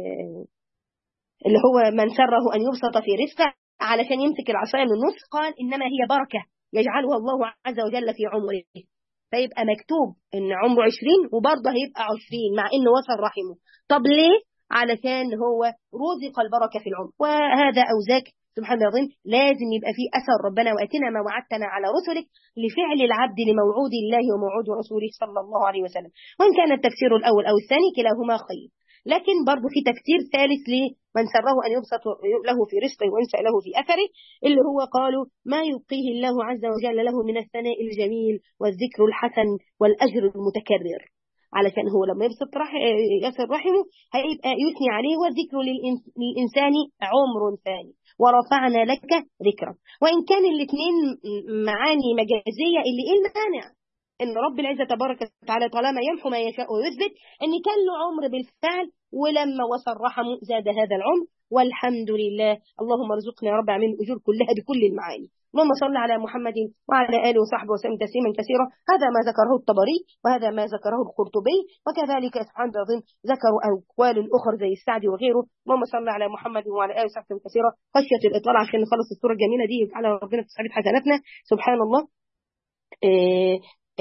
اللي هو من سره ان يبسط في رزقه علشان يمسك العصايه من النص، قال انما هي بركه يجعلها الله عز وجل في عمره، فيبقى مكتوب ان عمره عشرين وبرضه هيبقى عشرين مع انه وصل رحمه. طب ليه؟ علشان هو رزق البركه في العمر. وهذا او ذاك سبحان الله العظيم لازم يبقى فيه أثر ربنا وأتنا ما وعدتنا على رسلك لفعل العبد لموعود الله وموعود رسوله صلى الله عليه وسلم. وإن كان التفسير الأول أو الثاني كلاهما خير، لكن برضو في تفسير ثالث لمن سره أن يبسط له في رزقه وينسأ له في أثره، اللي هو قالوا ما يبقيه الله عز وجل له من الثناء الجميل والذكر الحسن والأجر المتكرر، علشان هو لما يبسط رح... يصل رحمه هيبقى يثني عليه، والذكر للإنسان عمر ثاني ورفعنا لك ذكرا. وإن كان الاثنين معاني مجازية، اللي إيه المانع إن رب العزة تبارك وتعالى طالما يمحو ما يشاء ويثبت إن كان له عمر بالفعل ولما وصل رحمه زاد هذا العمر، والحمد لله. اللهم ارزقنا يا رب من الأجور كلها بكل المعاني. اللهم صل على محمد وعلى آله وصحبه وسلم تسليما كثيرا. هذا ما ذكره الطبري وهذا ما ذكره القرطبي، وكذلك سبحان الله ذكروا أقوال أخرى زي السعدي وغيره. اللهم صل على محمد وعلى آله وصحبه كثيرا. خشية الإطلاع عشان نخلص الصورة الجميلة دي على ربنا في صحيفة حسناتنا سبحان الله. إيه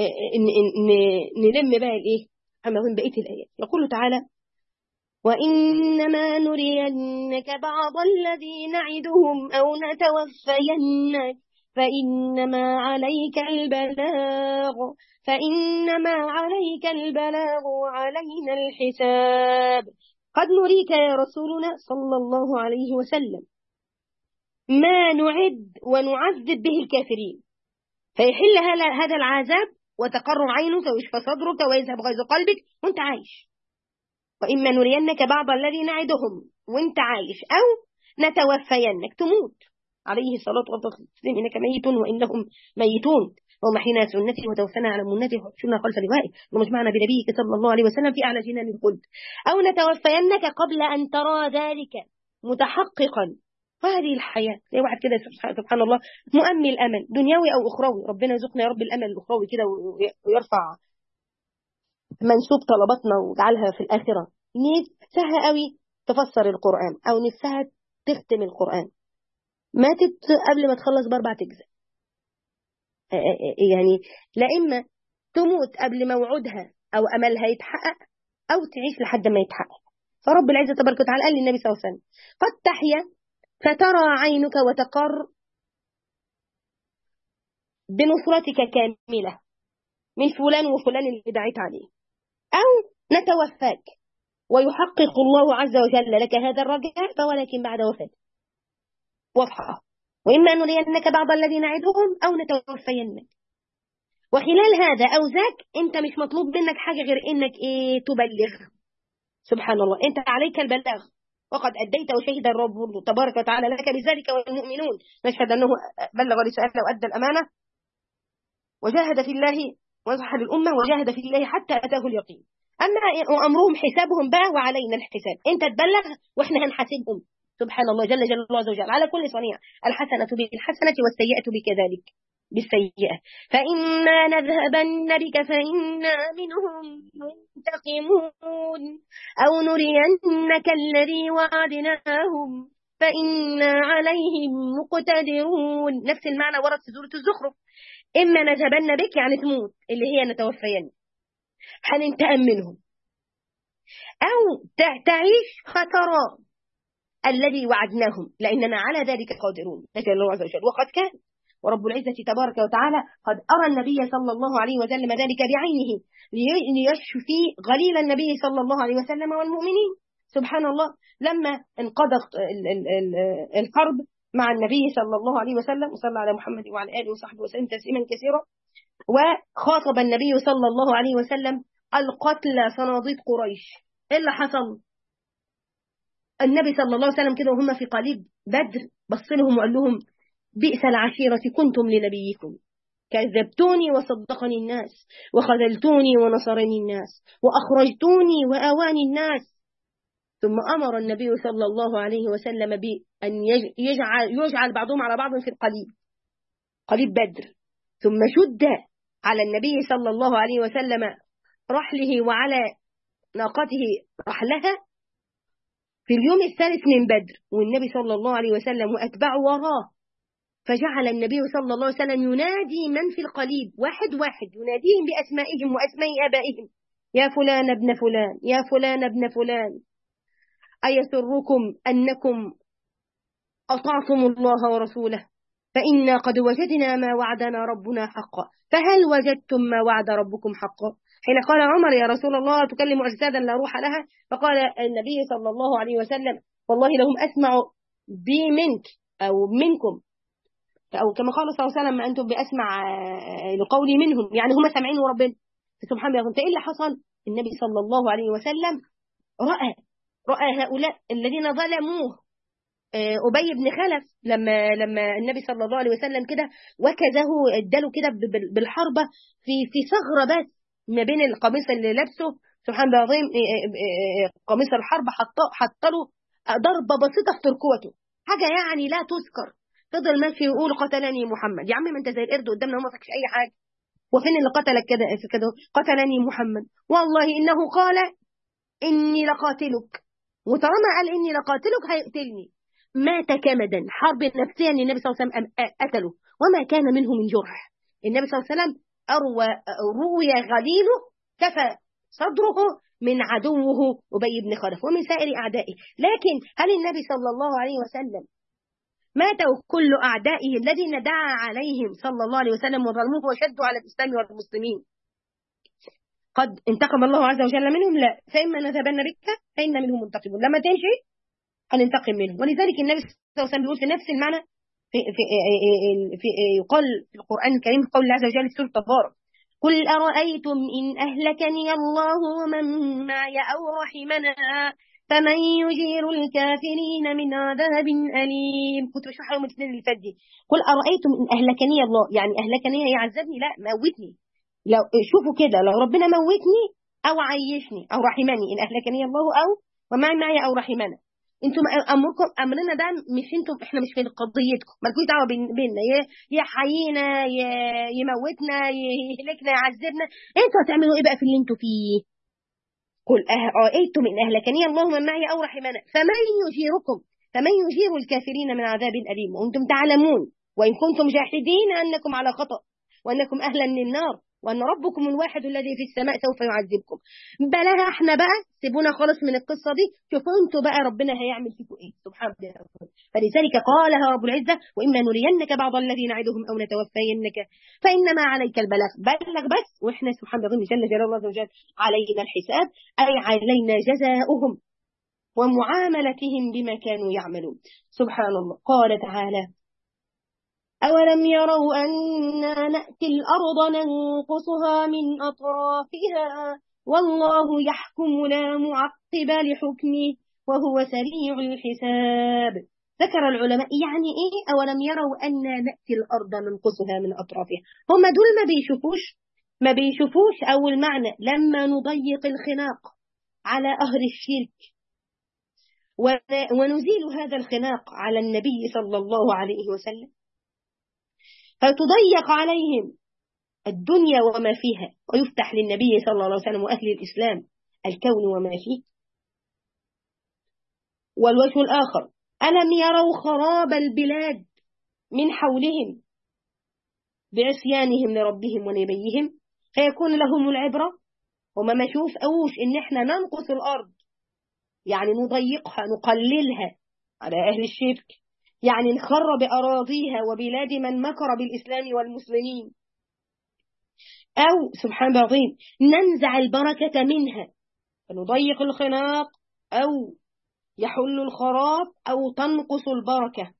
نلم بقى الايه من بقيه الايات. يقول تعالى وانما نرينك بعض الذي نعدهم او نتوفينك فانما عليك البلاغ فانما عليك البلاغ وعلينا الحساب. قد نريك يا رسولنا صلى الله عليه وسلم ما نعد ونعذب به الكافرين فيحل هذا العذاب وتقر عينك ويشفى صدرك ويذهب غيظ قلبك وانت عايش. وإما نرينك بعض الذي نعدهم وانت عايش أو نتوفينك تموت عليه الصلاة والسلام إنك ميت وإنهم ميتون. اللهم احينا سنته وتوفنا على منته واحشرنا خلف لوائه، اللهم اجمعنا بنبيك صلى الله عليه وسلم في اعلى جنان الخلد. او نتوفينك قبل ان ترى ذلك متحققا. وهذه الحياه زي واحد كده سبحان الله مؤمل امل دنيوي او اخروي، ربنا يرزقنا يا رب الامل الاخروي كده ويرفع منسوب طلباتنا ويجعلها في الاخره. نفسها قوي تفسر القران او نفسها تختم القران، ماتت قبل ما تخلص باربع اجزاء، يعني لا إما تموت قبل موعودها أو أملها يتحقق أو تعيش لحد ما يتحقق. فرب العزة تبارك وتعالى قال للنبي صلى الله عليه وسلم قد تحيا فترى عينك وتقر بنصرتك كاملة من فلان وفلان اللي دعيت عليه، أو نتوفاك ويحقق الله عز وجل لك هذا الرجاء فولكن بعد وفاته. واضحة. وإما أن نرينك بعض الذين نعدهم أو نتوفينك. وخلال هذا أو ذاك أنت مش مطلوب منك حاجة غير إنك إيه تبلغ. سبحان الله، أنت عليك البلاغ وقد أديت وشهد الرب تبارك وتعالى لك بذلك والمؤمنون، نشهد أنه بلغ رسالته وأدى الأمانة وجاهد في الله ونصح للأمة وجاهد في الله حتى أتاه اليقين. أما أمرهم حسابهم بقى وعلينا الحساب، أنت تبلغ وإحنا هنحاسبهم. سبحان الله جل جل الله عز وجل على كل صنيع، الحسنة بالحسنة والسيئة بكذلك بالسيئة. فإنا نذهبن بك فإنا منهم منتقمون أو نرينك الذي وعدناهم فإنا عليهم مقتدرون. نفس المعنى ورد في سورة الزخرف. إما نذهبن بك يعني تموت اللي هي نتوفين، هننتقم منهم، أو تعيش فترى الذي وعدناهم لأننا على ذلك قادرون. نسأل الله عز وجل. وقد كان ورب العزة تبارك وتعالى قد أرى النبي صلى الله عليه وسلم ذلك بعينه ليشفي غليل النبي صلى الله عليه وسلم والمؤمنين. سبحان الله، لما انقضت الحرب مع النبي صلى الله عليه وسلم وصلى على محمد وعلى آله وصحبه وسلم تسليما كثيرا، وخاطب النبي صلى الله عليه وسلم القتلى صناديد قريش. إيه اللي حصل؟ النبي صلى الله عليه وسلم كده وهم في قليب بدر بص لهم وقال لهم بئس العشيرة كنتم لنبيكم، كذبتوني وصدقني الناس وخذلتوني ونصرني الناس وأخرجتوني وأواني الناس. ثم أمر النبي صلى الله عليه وسلم بأن يجعل, يجعل بعضهم على بعض في القليب، قليب بدر. ثم شد على النبي صلى الله عليه وسلم رحله وعلى ناقته رحلها في اليوم الثالث من بدر، والنبي صلى الله عليه وسلم وأتبعه وراه. فجعل النبي صلى الله عليه وسلم ينادي من في القليب واحد واحد، يناديهم بأسمائهم وأسماء آبائهم: يا فلان ابن فلان، يا فلان ابن فلان، أيسركم أنكم أطعتم الله ورسوله فإنا قد وجدنا ما وعدنا ربنا حقا فهل وجدتم ما وعد ربكم حقا؟ حين قال عمر: يا رسول الله تكلم أجسادا لا روح لها؟ فقال النبي صلى الله عليه وسلم: والله لهم أسمع بي منك أو منكم، أو كما قال صلى الله عليه وسلم: ما أنتم بأسمع لقولي منهم، يعني هم سامعين وربنا. سبحان الله. إيه اللي حصل؟ النبي صلى الله عليه وسلم رأى رأى هؤلاء الذين ظلموه. أبي بن خلف لما لما النبي صلى الله عليه وسلم كده وكزه اداله كده بالحربة في في ثغرة بس ما بين القميص اللي لابسه، سبحان الله العظيم، قميص الحرب حط له ضربة بسيطة في تركوته، حاجة يعني لا تذكر. فضل ماشي يقول: قتلني محمد. يا عم ما انت زي القرد قدامنا وما فيكش اي حاجة، وفين اللي قتلك كده كده؟ قتلني محمد والله انه قال اني لقاتلك، وطالما قال اني لقاتلك هيقتلني. مات كمدا، حرب نفسية ان النبي صلى الله عليه وسلم قتله وما كان منه من جرح. النبي صلى الله عليه وسلم أروى روي غليله كفى صدره من عدوه أبي بن خلف ومن سائر أعدائه. لكن هل النبي صلى الله عليه وسلم ماتوا كل أعدائه الذين دعا عليهم صلى الله عليه وسلم وظلموه وشدوا على الإسلام والمسلمين قد انتقم الله عز وجل منهم؟ لا. فإما نذهبن بك فإن منهم منتقمون، لما تمشي هننتقم منهم. ولذلك النبي صلى الله عليه وسلم بيقول في نفس المعنى في في في يقال في القرآن الكريم قول الله عز وجل في سورة تبارك: قل أرأيتم إن أهلكني الله ومن معي أو رحمنا فمن يجير الكافرين من عذاب أليم. كنت بشرح يوم الاثنين اللي فات دي. قل أرأيتم إن أهلكني الله، يعني أهلكني يعذبني؟ لا، موتني. لو شوفوا كده، لو ربنا موتني أو عيشني أو رحمني، إن أهلكني الله أو ومعي معي أو رحمنا. انتم امركم امرنا ده مش انتم، احنا مش في قضيتكم، مالكوش دعوه بينا، يحيينا يموتنا يهلكنا يعذبنا، انتوا هتعملوا ايه بقى في اللي انتوا فيه؟ قل أرأيتم إن أهلكني الله من معي أو رحمنا فمن يجيركم فمن يجير الكافرين من عذاب أليم وأنتم تعلمون وإن كنتم جاحدين أنكم على خطأ وأنكم أهلا للنار وأن ربكم الواحد الذي في السماء سوف يعذبكم. بلاها احنا بقى، سيبونا خالص من القصة دي، شوفوا انتوا بقى ربنا هيعمل فيكم ايه. سبحان الله. فلذلك قالها رب العزة وإما نرينك بعض الذي نعدهم أو نتوفينك فإنما عليك البلاغ، بلغ بس، وإحنا سبحان الله جل جلاله الله عز وجل علينا الحساب، أي علينا جزاؤهم ومعاملتهم بما كانوا يعملون. سبحان الله. قال تعالى أولم يروا أنا نأتي الأرض ننقصها من أطرافها والله يحكم لا معقب لحكمه وهو سريع الحساب. ذكر العلماء يعني إيه أولم يروا أنا نأتي الأرض ننقصها من أطرافها؟ هم دول ما بيشوفوش ما بيشوفوش أول معنى لما نضيق الخناق على أهل الشرك ونزيل هذا الخناق على النبي صلى الله عليه وسلم فتضيق عليهم الدنيا وما فيها ويفتح للنبي صلى الله عليه وسلم وأهل الإسلام الكون وما فيه. والوجه الآخر ألم يروا خراب البلاد من حولهم بعصيانهم لربهم ونبيهم فيكون لهم العبرة. وما ما شوف أوش إن إحنا ننقص الأرض يعني نضيقها نقللها على أهل الشرك، يعني نخرب أراضيها وبلاد من مكر بالإسلام والمسلمين، أو سبحان الله العظيم ننزع البركة منها فنضيق الخناق أو يحل الخراب أو تنقص البركة.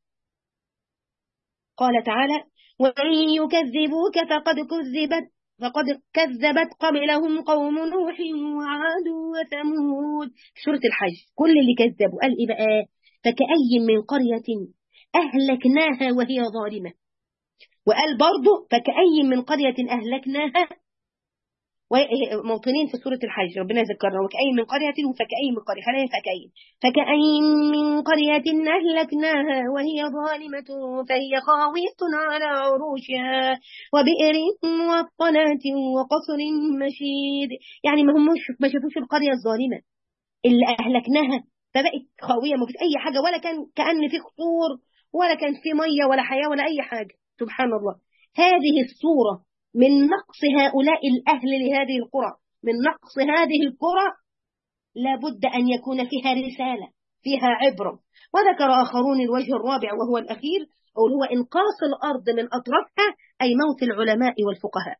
قال تعالى وإن يكذبوك فقد كذبت فقد كذبت قبلهم قوم نوح وعاد وثمود. سورة الحج كل اللي كذبوا قال إيه بقى؟ فكأي من قرية أهلكناها وهي ظالمة، وقال برضو فكأي من قرية أهلكناها، موطنين في سورة الحج ربنا ذكرنا وكأي من قرية وفكأي من قرية حاليا فكأي فكأي من قرية أهلكناها وهي ظالمة فهي خاوية على عروشها وبئر موطنات وقصر مشيد. يعني ما هم ما شافوش القرية الظالمة اللي أهلكناها فبقت خاوية، ما فيش أي حاجة ولا كان كأن في قصور ولا كان في مية ولا حياة ولا أي حاجة. سبحان الله. هذه الصورة من نقص هؤلاء الأهل لهذه القرى، من نقص هذه القرى لابد أن يكون فيها رسالة فيها عبرة. وذكر آخرون الوجه الرابع وهو الأخير وهو إنقاص الأرض من أطرافها أي موت العلماء والفقهاء،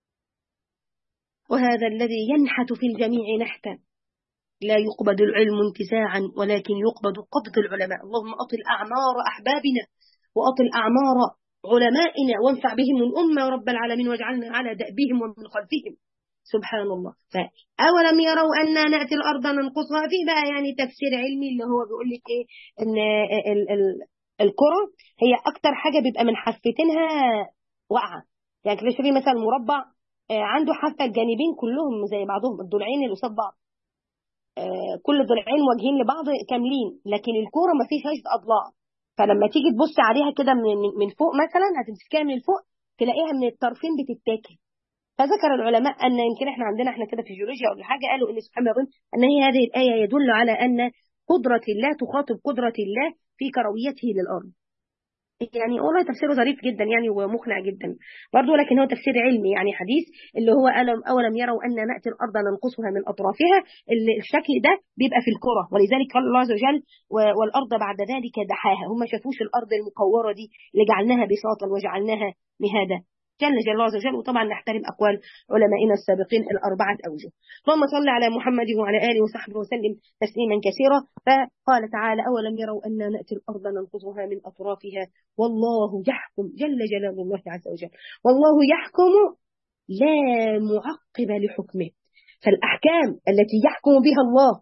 وهذا الذي ينحت في الجميع نحتا. لا يقبض العلم انتزاعا ولكن يقبض قبض العلماء. اللهم أطل أعمار أحبابنا وأطل أعمار علمائنا وانفع بهم الأمة رب العالمين واجعلنا على دأبهم ومن خلفهم. سبحان الله. فأولم يروا أننا نأتي الأرض ننقصها في بقى يعني تفسير علمي اللي هو بيقول لك إيه إن ال ال الكرة هي أكتر حاجة بيبقى من حفتينها واقعة. يعني كده شوفي مثلا مربع عنده حافة الجانبين كلهم زي بعضهم، الضلعين اللي قصاد بعض كل ضلعين واجهين لبعض كاملين، لكن الكورة ما فيش أضلاع. فلما تيجي تبص عليها كده من من فوق مثلا هتمسكها من الفوق تلاقيها من الطرفين بتتاكل. فذكر العلماء ان يمكن احنا عندنا احنا كده في الجيولوجيا ولا حاجه قالوا ان سبحان الله ان هي هذه الايه يدل على ان قدره الله تخاطب قدره الله في كرويته للارض. يعني والله تفسيره ظريف جدا يعني ومقنع جدا برضه، لكن هو تفسير علمي يعني حديث اللي هو ألم أولم يروا أن نأتي الأرض ننقصها من أطرافها. الشكل ده بيبقى في الكرة، ولذلك قال الله عز وجل والأرض بعد ذلك دحاها. هم ما شافوش الأرض المكورة دي اللي جعلناها بساطا وجعلناها مهادا جل جل الله عز وجل. وطبعا نحترم أقوال علمائنا السابقين الأربعة أوجه. اللهم صل على محمد وعلى آله وصحبه وسلم تسليما كثيرا. فقال تعالى أولم يروا أن نأتي الأرض ننقصها من أطرافها والله يحكم جل جلال الله عز وجل. والله يحكم لا معقب لحكمه. فالأحكام التي يحكم بها الله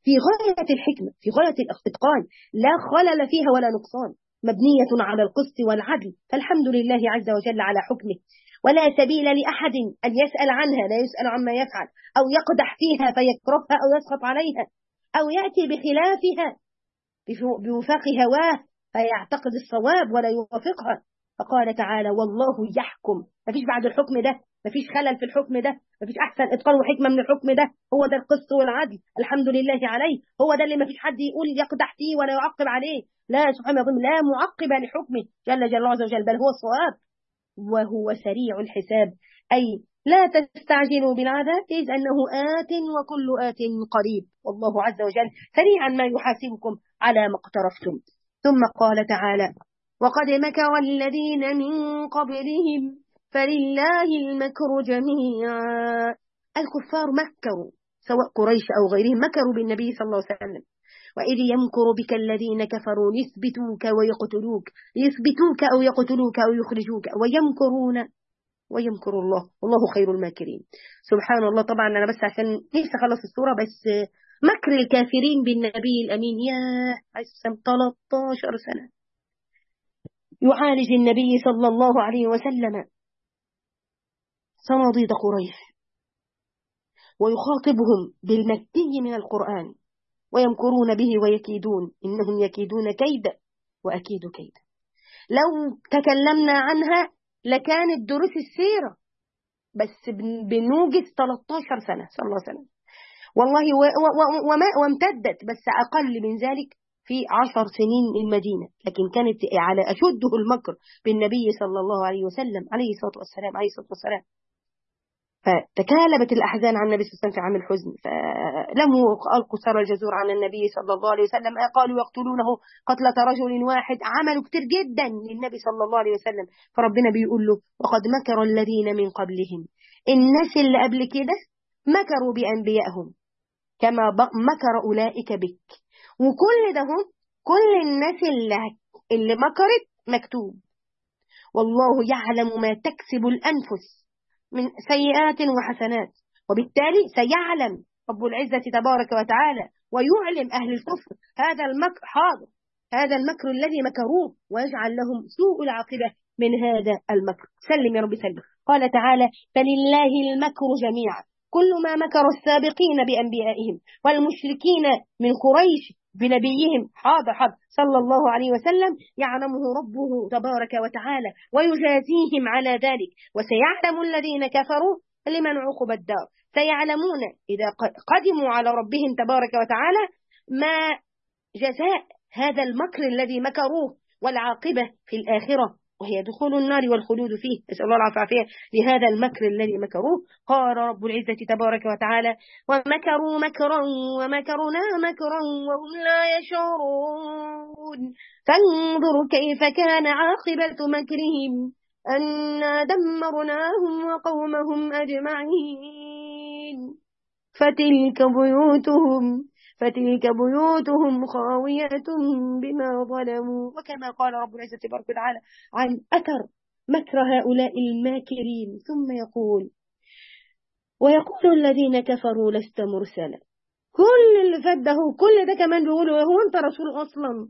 في غاية الحكمة، في غاية الإتقان، لا خلل فيها ولا نقصان، مبنية على القسط والعدل، فالحمد لله عز وجل على حكمه. ولا سبيل لأحد أن يسأل عنها، لا يسأل عما يفعل، أو يقدح فيها فيكرهها أو يسخط عليها، أو يأتي بخلافها بوفاق هواه فيعتقد الصواب ولا يوافقها. فقال تعالى: والله يحكم، مفيش بعد الحكم ده، مفيش خلل في الحكم ده، مفيش أحسن إتقان وحكمة من الحكم ده، هو ده القسط والعدل، الحمد لله عليه، هو ده اللي مفيش حد يقول يقدح فيه ولا يعقب عليه، لا سبحانه وتعالى، لا معقب لحكمه جل جلاله عز وجل، بل هو الصواب، وهو سريع الحساب، أي لا تستعجلوا بالعذاب إذ أنه آت وكل آت قريب، والله عز وجل سريعا ما يحاسبكم على ما اقترفتم. ثم قال تعالى: وقد مكر الذين من قبلهم فلله المكر جميعا. الكفار مكروا، سواء قريش أو غيرهم، مكروا بالنبي صلى الله عليه وسلم. وإذ يمكر بك الذين كفروا ليثبتوك ويقتلوك ليثبتوك أو يقتلوك أو يخرجوك ويمكرون ويمكر الله والله خير الماكرين. سبحان الله. طبعا أنا بس عشان نفسي أخلص السورة، بس مكر الكافرين بالنبي الأمين، يا عسام ثلاثة عشر سنة يعالج النبي صلى الله عليه وسلم صناديد قريش ويخاطبهم بالمكي من القرآن، ويمكرون به ويكيدون، إنهم يكيدون كيدا وأكيد كيدا. لو تكلمنا عنها لكانت دروس السيرة، بس بنوجز ثلاثة عشر سنة صلى الله عليه وسلم والله، وما وامتدت بس أقل من ذلك في عشر سنين المدينة، لكن كانت على أشده المكر بالنبي صلى الله عليه وسلم عليه الصلاة والسلام عليه الصلاة والسلام. فتكالبت الأحزان عن النبي صلى الله عليه وسلم في عام الحزن، فلم ألقوا سر الجزور عن النبي صلى الله عليه وسلم، قالوا يقتلونه قتلة رجل واحد، عملوا كتير جدا للنبي صلى الله عليه وسلم. فربنا بيقول له: وقد مكر الذين من قبلهم، الناس اللي قبل كده مكروا بأنبيائهم كما مكر أولئك بك. وكل ده هم كل الناس اللي, اللي مكرت مكتوب، والله يعلم ما تكسب الأنفس من سيئات وحسنات، وبالتالي سيعلم رب العزة تبارك وتعالى ويعلم أهل الكفر هذا المكر حاضر، هذا المكر الذي مكروه، ويجعل لهم سوء العاقبة من هذا المكر. سلم يا رب سلم. قال تعالى: فلله المكر جميعا، كل ما مكر السابقين بأنبيائهم والمشركين من قريش بنبيهم حاضر حاضر صلى الله عليه وسلم، يعلمه ربه تبارك وتعالى ويجازيهم على ذلك. وسيعلم الذين كفروا لمن عقب الدار، سيعلمون إذا قدموا على ربهم تبارك وتعالى ما جزاء هذا المكر الذي مكروه والعاقبة في الآخرة، وهي دخول النار والخلود فيه، نسأل الله العافية لهذا المكر الذي مكروه. قال رب العزة تبارك وتعالى: ومكروا مكرا ومكرنا مكرا وهم لا يشعرون، فانظر كيف كان عاقبة مكرهم أنا دمرناهم وقومهم أجمعين، فتلك بيوتهم فتلك بيوتهم خاوية بما ظلموا. وكما قال رب العزة تبارك وتعالى عن أثر مكر هؤلاء الماكرين، ثم يقول: ويقول الذين كفروا لست مرسلا. كل اللي فده كل ده كمان بيقولوا: هو أنت رسول أصلا؟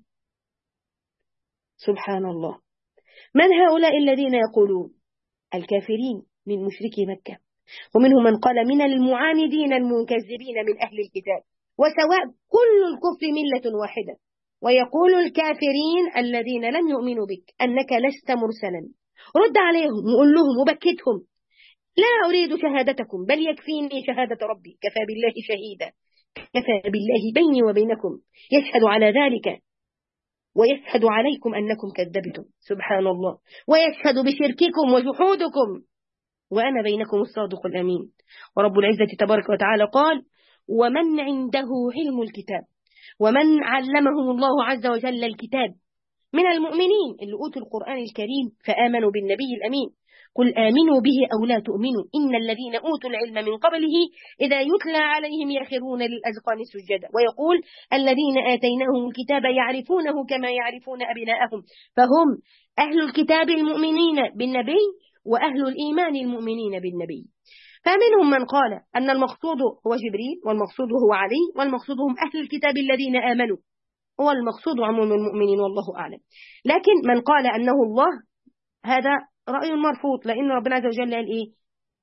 سبحان الله. من هؤلاء الذين يقولون؟ الكافرين من مشركي مكة، ومنهم من قال من المعاندين المكذبين من أهل الكتاب، وسواء كل الكفر ملة واحدة. ويقول الكافرين الذين لم يؤمنوا بك أنك لست مرسلا. رد عليهم وقول لهم وبكتهم: لا أريد شهادتكم، بل يكفيني شهادة ربي، كفى بالله شهيدا، كفى بالله بيني وبينكم، يشهد على ذلك ويشهد عليكم أنكم كذبتم. سبحان الله. ويشهد بشرككم وجحودكم وأنا بينكم الصادق الأمين. ورب العزة تبارك وتعالى قال: ومن عنده علم الكتاب، ومن علمهم الله عز وجل الكتاب من المؤمنين اللي أوتوا القرآن الكريم فآمنوا بالنبي الأمين. قل آمنوا به أو لا تؤمنوا إن الذين أوتوا العلم من قبله إذا يتلى عليهم يخرون للأذقان سجدا. ويقول: الذين آتيناهم الكتاب يعرفونه كما يعرفون أبناءهم. فهم أهل الكتاب المؤمنين بالنبي وأهل الإيمان المؤمنين بالنبي. فمنهم من قال أن المقصود هو جبريل، والمقصود هو علي، والمقصود هم أهل الكتاب الذين آمنوا، هو المقصود عموم المؤمنين، والله أعلم. لكن من قال أنه الله، هذا رأي مرفوض، لأن ربنا عز وجل قال إيه؟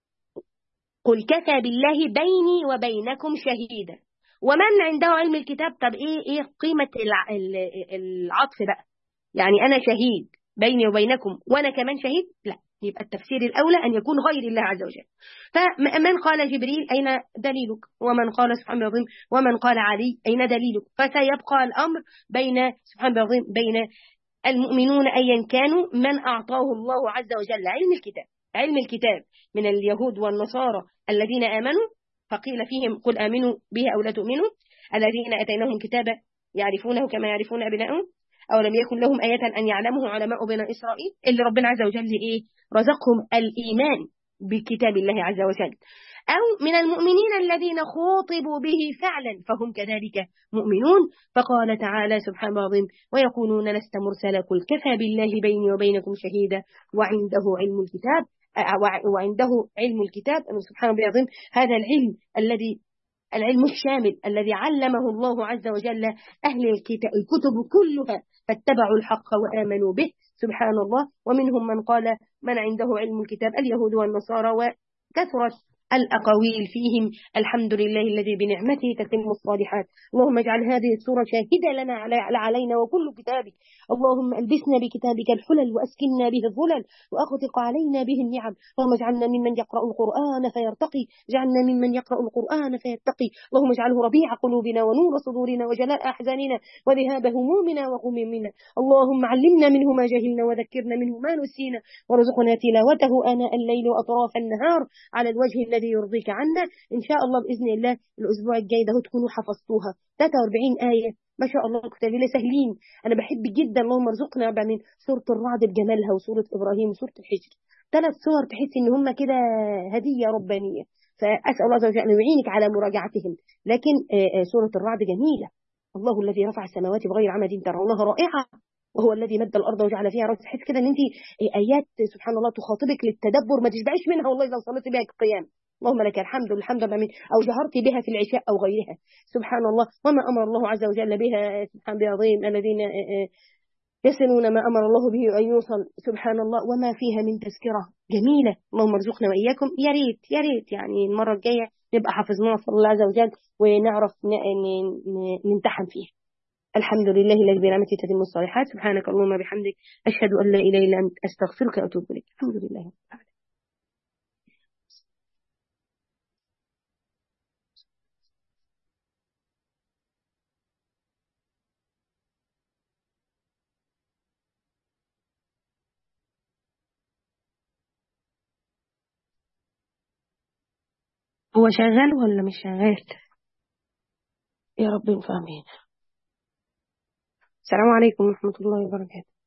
قل كفى بالله بيني وبينكم شهيدا، ومن عنده علم الكتاب. طب إيه إيه قيمة الع- ال- العطف بقى؟ يعني أنا شهيد بيني وبينكم وأنا كمان شهيد؟ لا، يبقى التفسير الأولى أن يكون غير الله عز وجل. فمن قال جبريل أين دليلك؟ ومن قال سبحان العظيم، ومن قال علي أين دليلك؟ فسيبقى الأمر بين سبحان العظيم بين المؤمنون أيا كانوا من أعطاه الله عز وجل علم الكتاب، علم الكتاب من اليهود والنصارى الذين آمنوا، فقيل فيهم قل آمنوا به أو لا تؤمنوا، الذين أتيناهم كتابا يعرفونه كما يعرفون أبنائهم، أو لم يكن لهم آية أن يعلمه علماء بني إسرائيل، اللي ربنا عز وجل إيه؟ رزقهم الإيمان بكتاب الله عز وجل. أو من المؤمنين الذين خوطبوا به فعلا فهم كذلك مؤمنون. فقال تعالى سبحانه العظيم ويقولون لست مرسلا قل كفى بالله بيني وبينكم شهيدا وعنده علم الكتاب، وعنده علم الكتاب سبحانه العظيم. هذا العلم الذي العلم الشامل الذي علمه الله عز وجل أهل الكتاب الكتب كلها، فاتبعوا الحق وآمنوا به سبحان الله. ومنهم من قال من عنده علم الكتاب اليهود والنصارى، وكثرت الأقاويل فيهم. الحمد لله الذي بنعمته تتم الصالحات. اللهم اجعل هذه السورة شاهدة لنا علينا وكل كتابك. اللهم ألبسنا بكتابك الحلل وأسكننا به الظلل وأغدق علينا به النعم. اللهم اجعلنا ممن يقرأ القرآن فيرتقي، اجعلنا ممن يقرأ القرآن فيتقي. اللهم اجعله ربيع قلوبنا ونور صدورنا وجلاء أحزاننا وذهاب همومنا وغمومنا. اللهم علمنا منه ما جهلنا وذكرنا منه ما نسينا، وارزقنا تلاوته آناء الليل وأطراف النهار على الوجه الذي يرضيك عنا. إن شاء الله بإذن الله الأسبوع الجاي ده تكونوا حفظتوها ثلاثة وأربعين آية ما شاء الله، كتاب الله سهلين. أنا بحب جدا، اللهم ارزقنا من سورة الرعد بجمالها، وسورة إبراهيم، وسورة الحجر، ثلاث سور تحس إن هم كده هدية ربانية. فأسأل الله عز وجل أن يعينك على مراجعتهم. لكن آه، آه، سورة الرعد جميلة. الله الذي رفع السماوات بغير عمد ترونها رائعة، وهو الذي مد الأرض وجعل فيها رواسي. تحس كده إن أنت آيات سبحان الله تخاطبك للتدبر، ما تشبعش منها والله لو صليت بها القيام. اللهم لك الحمد، الحمد من أو جهرت بها في العشاء أو غيرها سبحان الله. وما أمر الله عز وجل بها سبحان بعظيم الذين يصلون ما أمر الله به أن يوصل سبحان الله. وما فيها من تذكرة جميلة. اللهم ارزقنا وإياكم. يا ريت يا ريت يعني المرة الجاية نبقى حفظناها صلى الله عز وجل ونعرف نمتحن فيها. الحمد لله الذي بنعمته تتم الصالحات. سبحانك اللهم بحمدك أشهد أن لا إله إلا أنت أستغفرك وأتوب إليك. الحمد لله. هو شغال ولا مش شغال؟ يا رب فاهمين. السلام عليكم ورحمة الله وبركاته.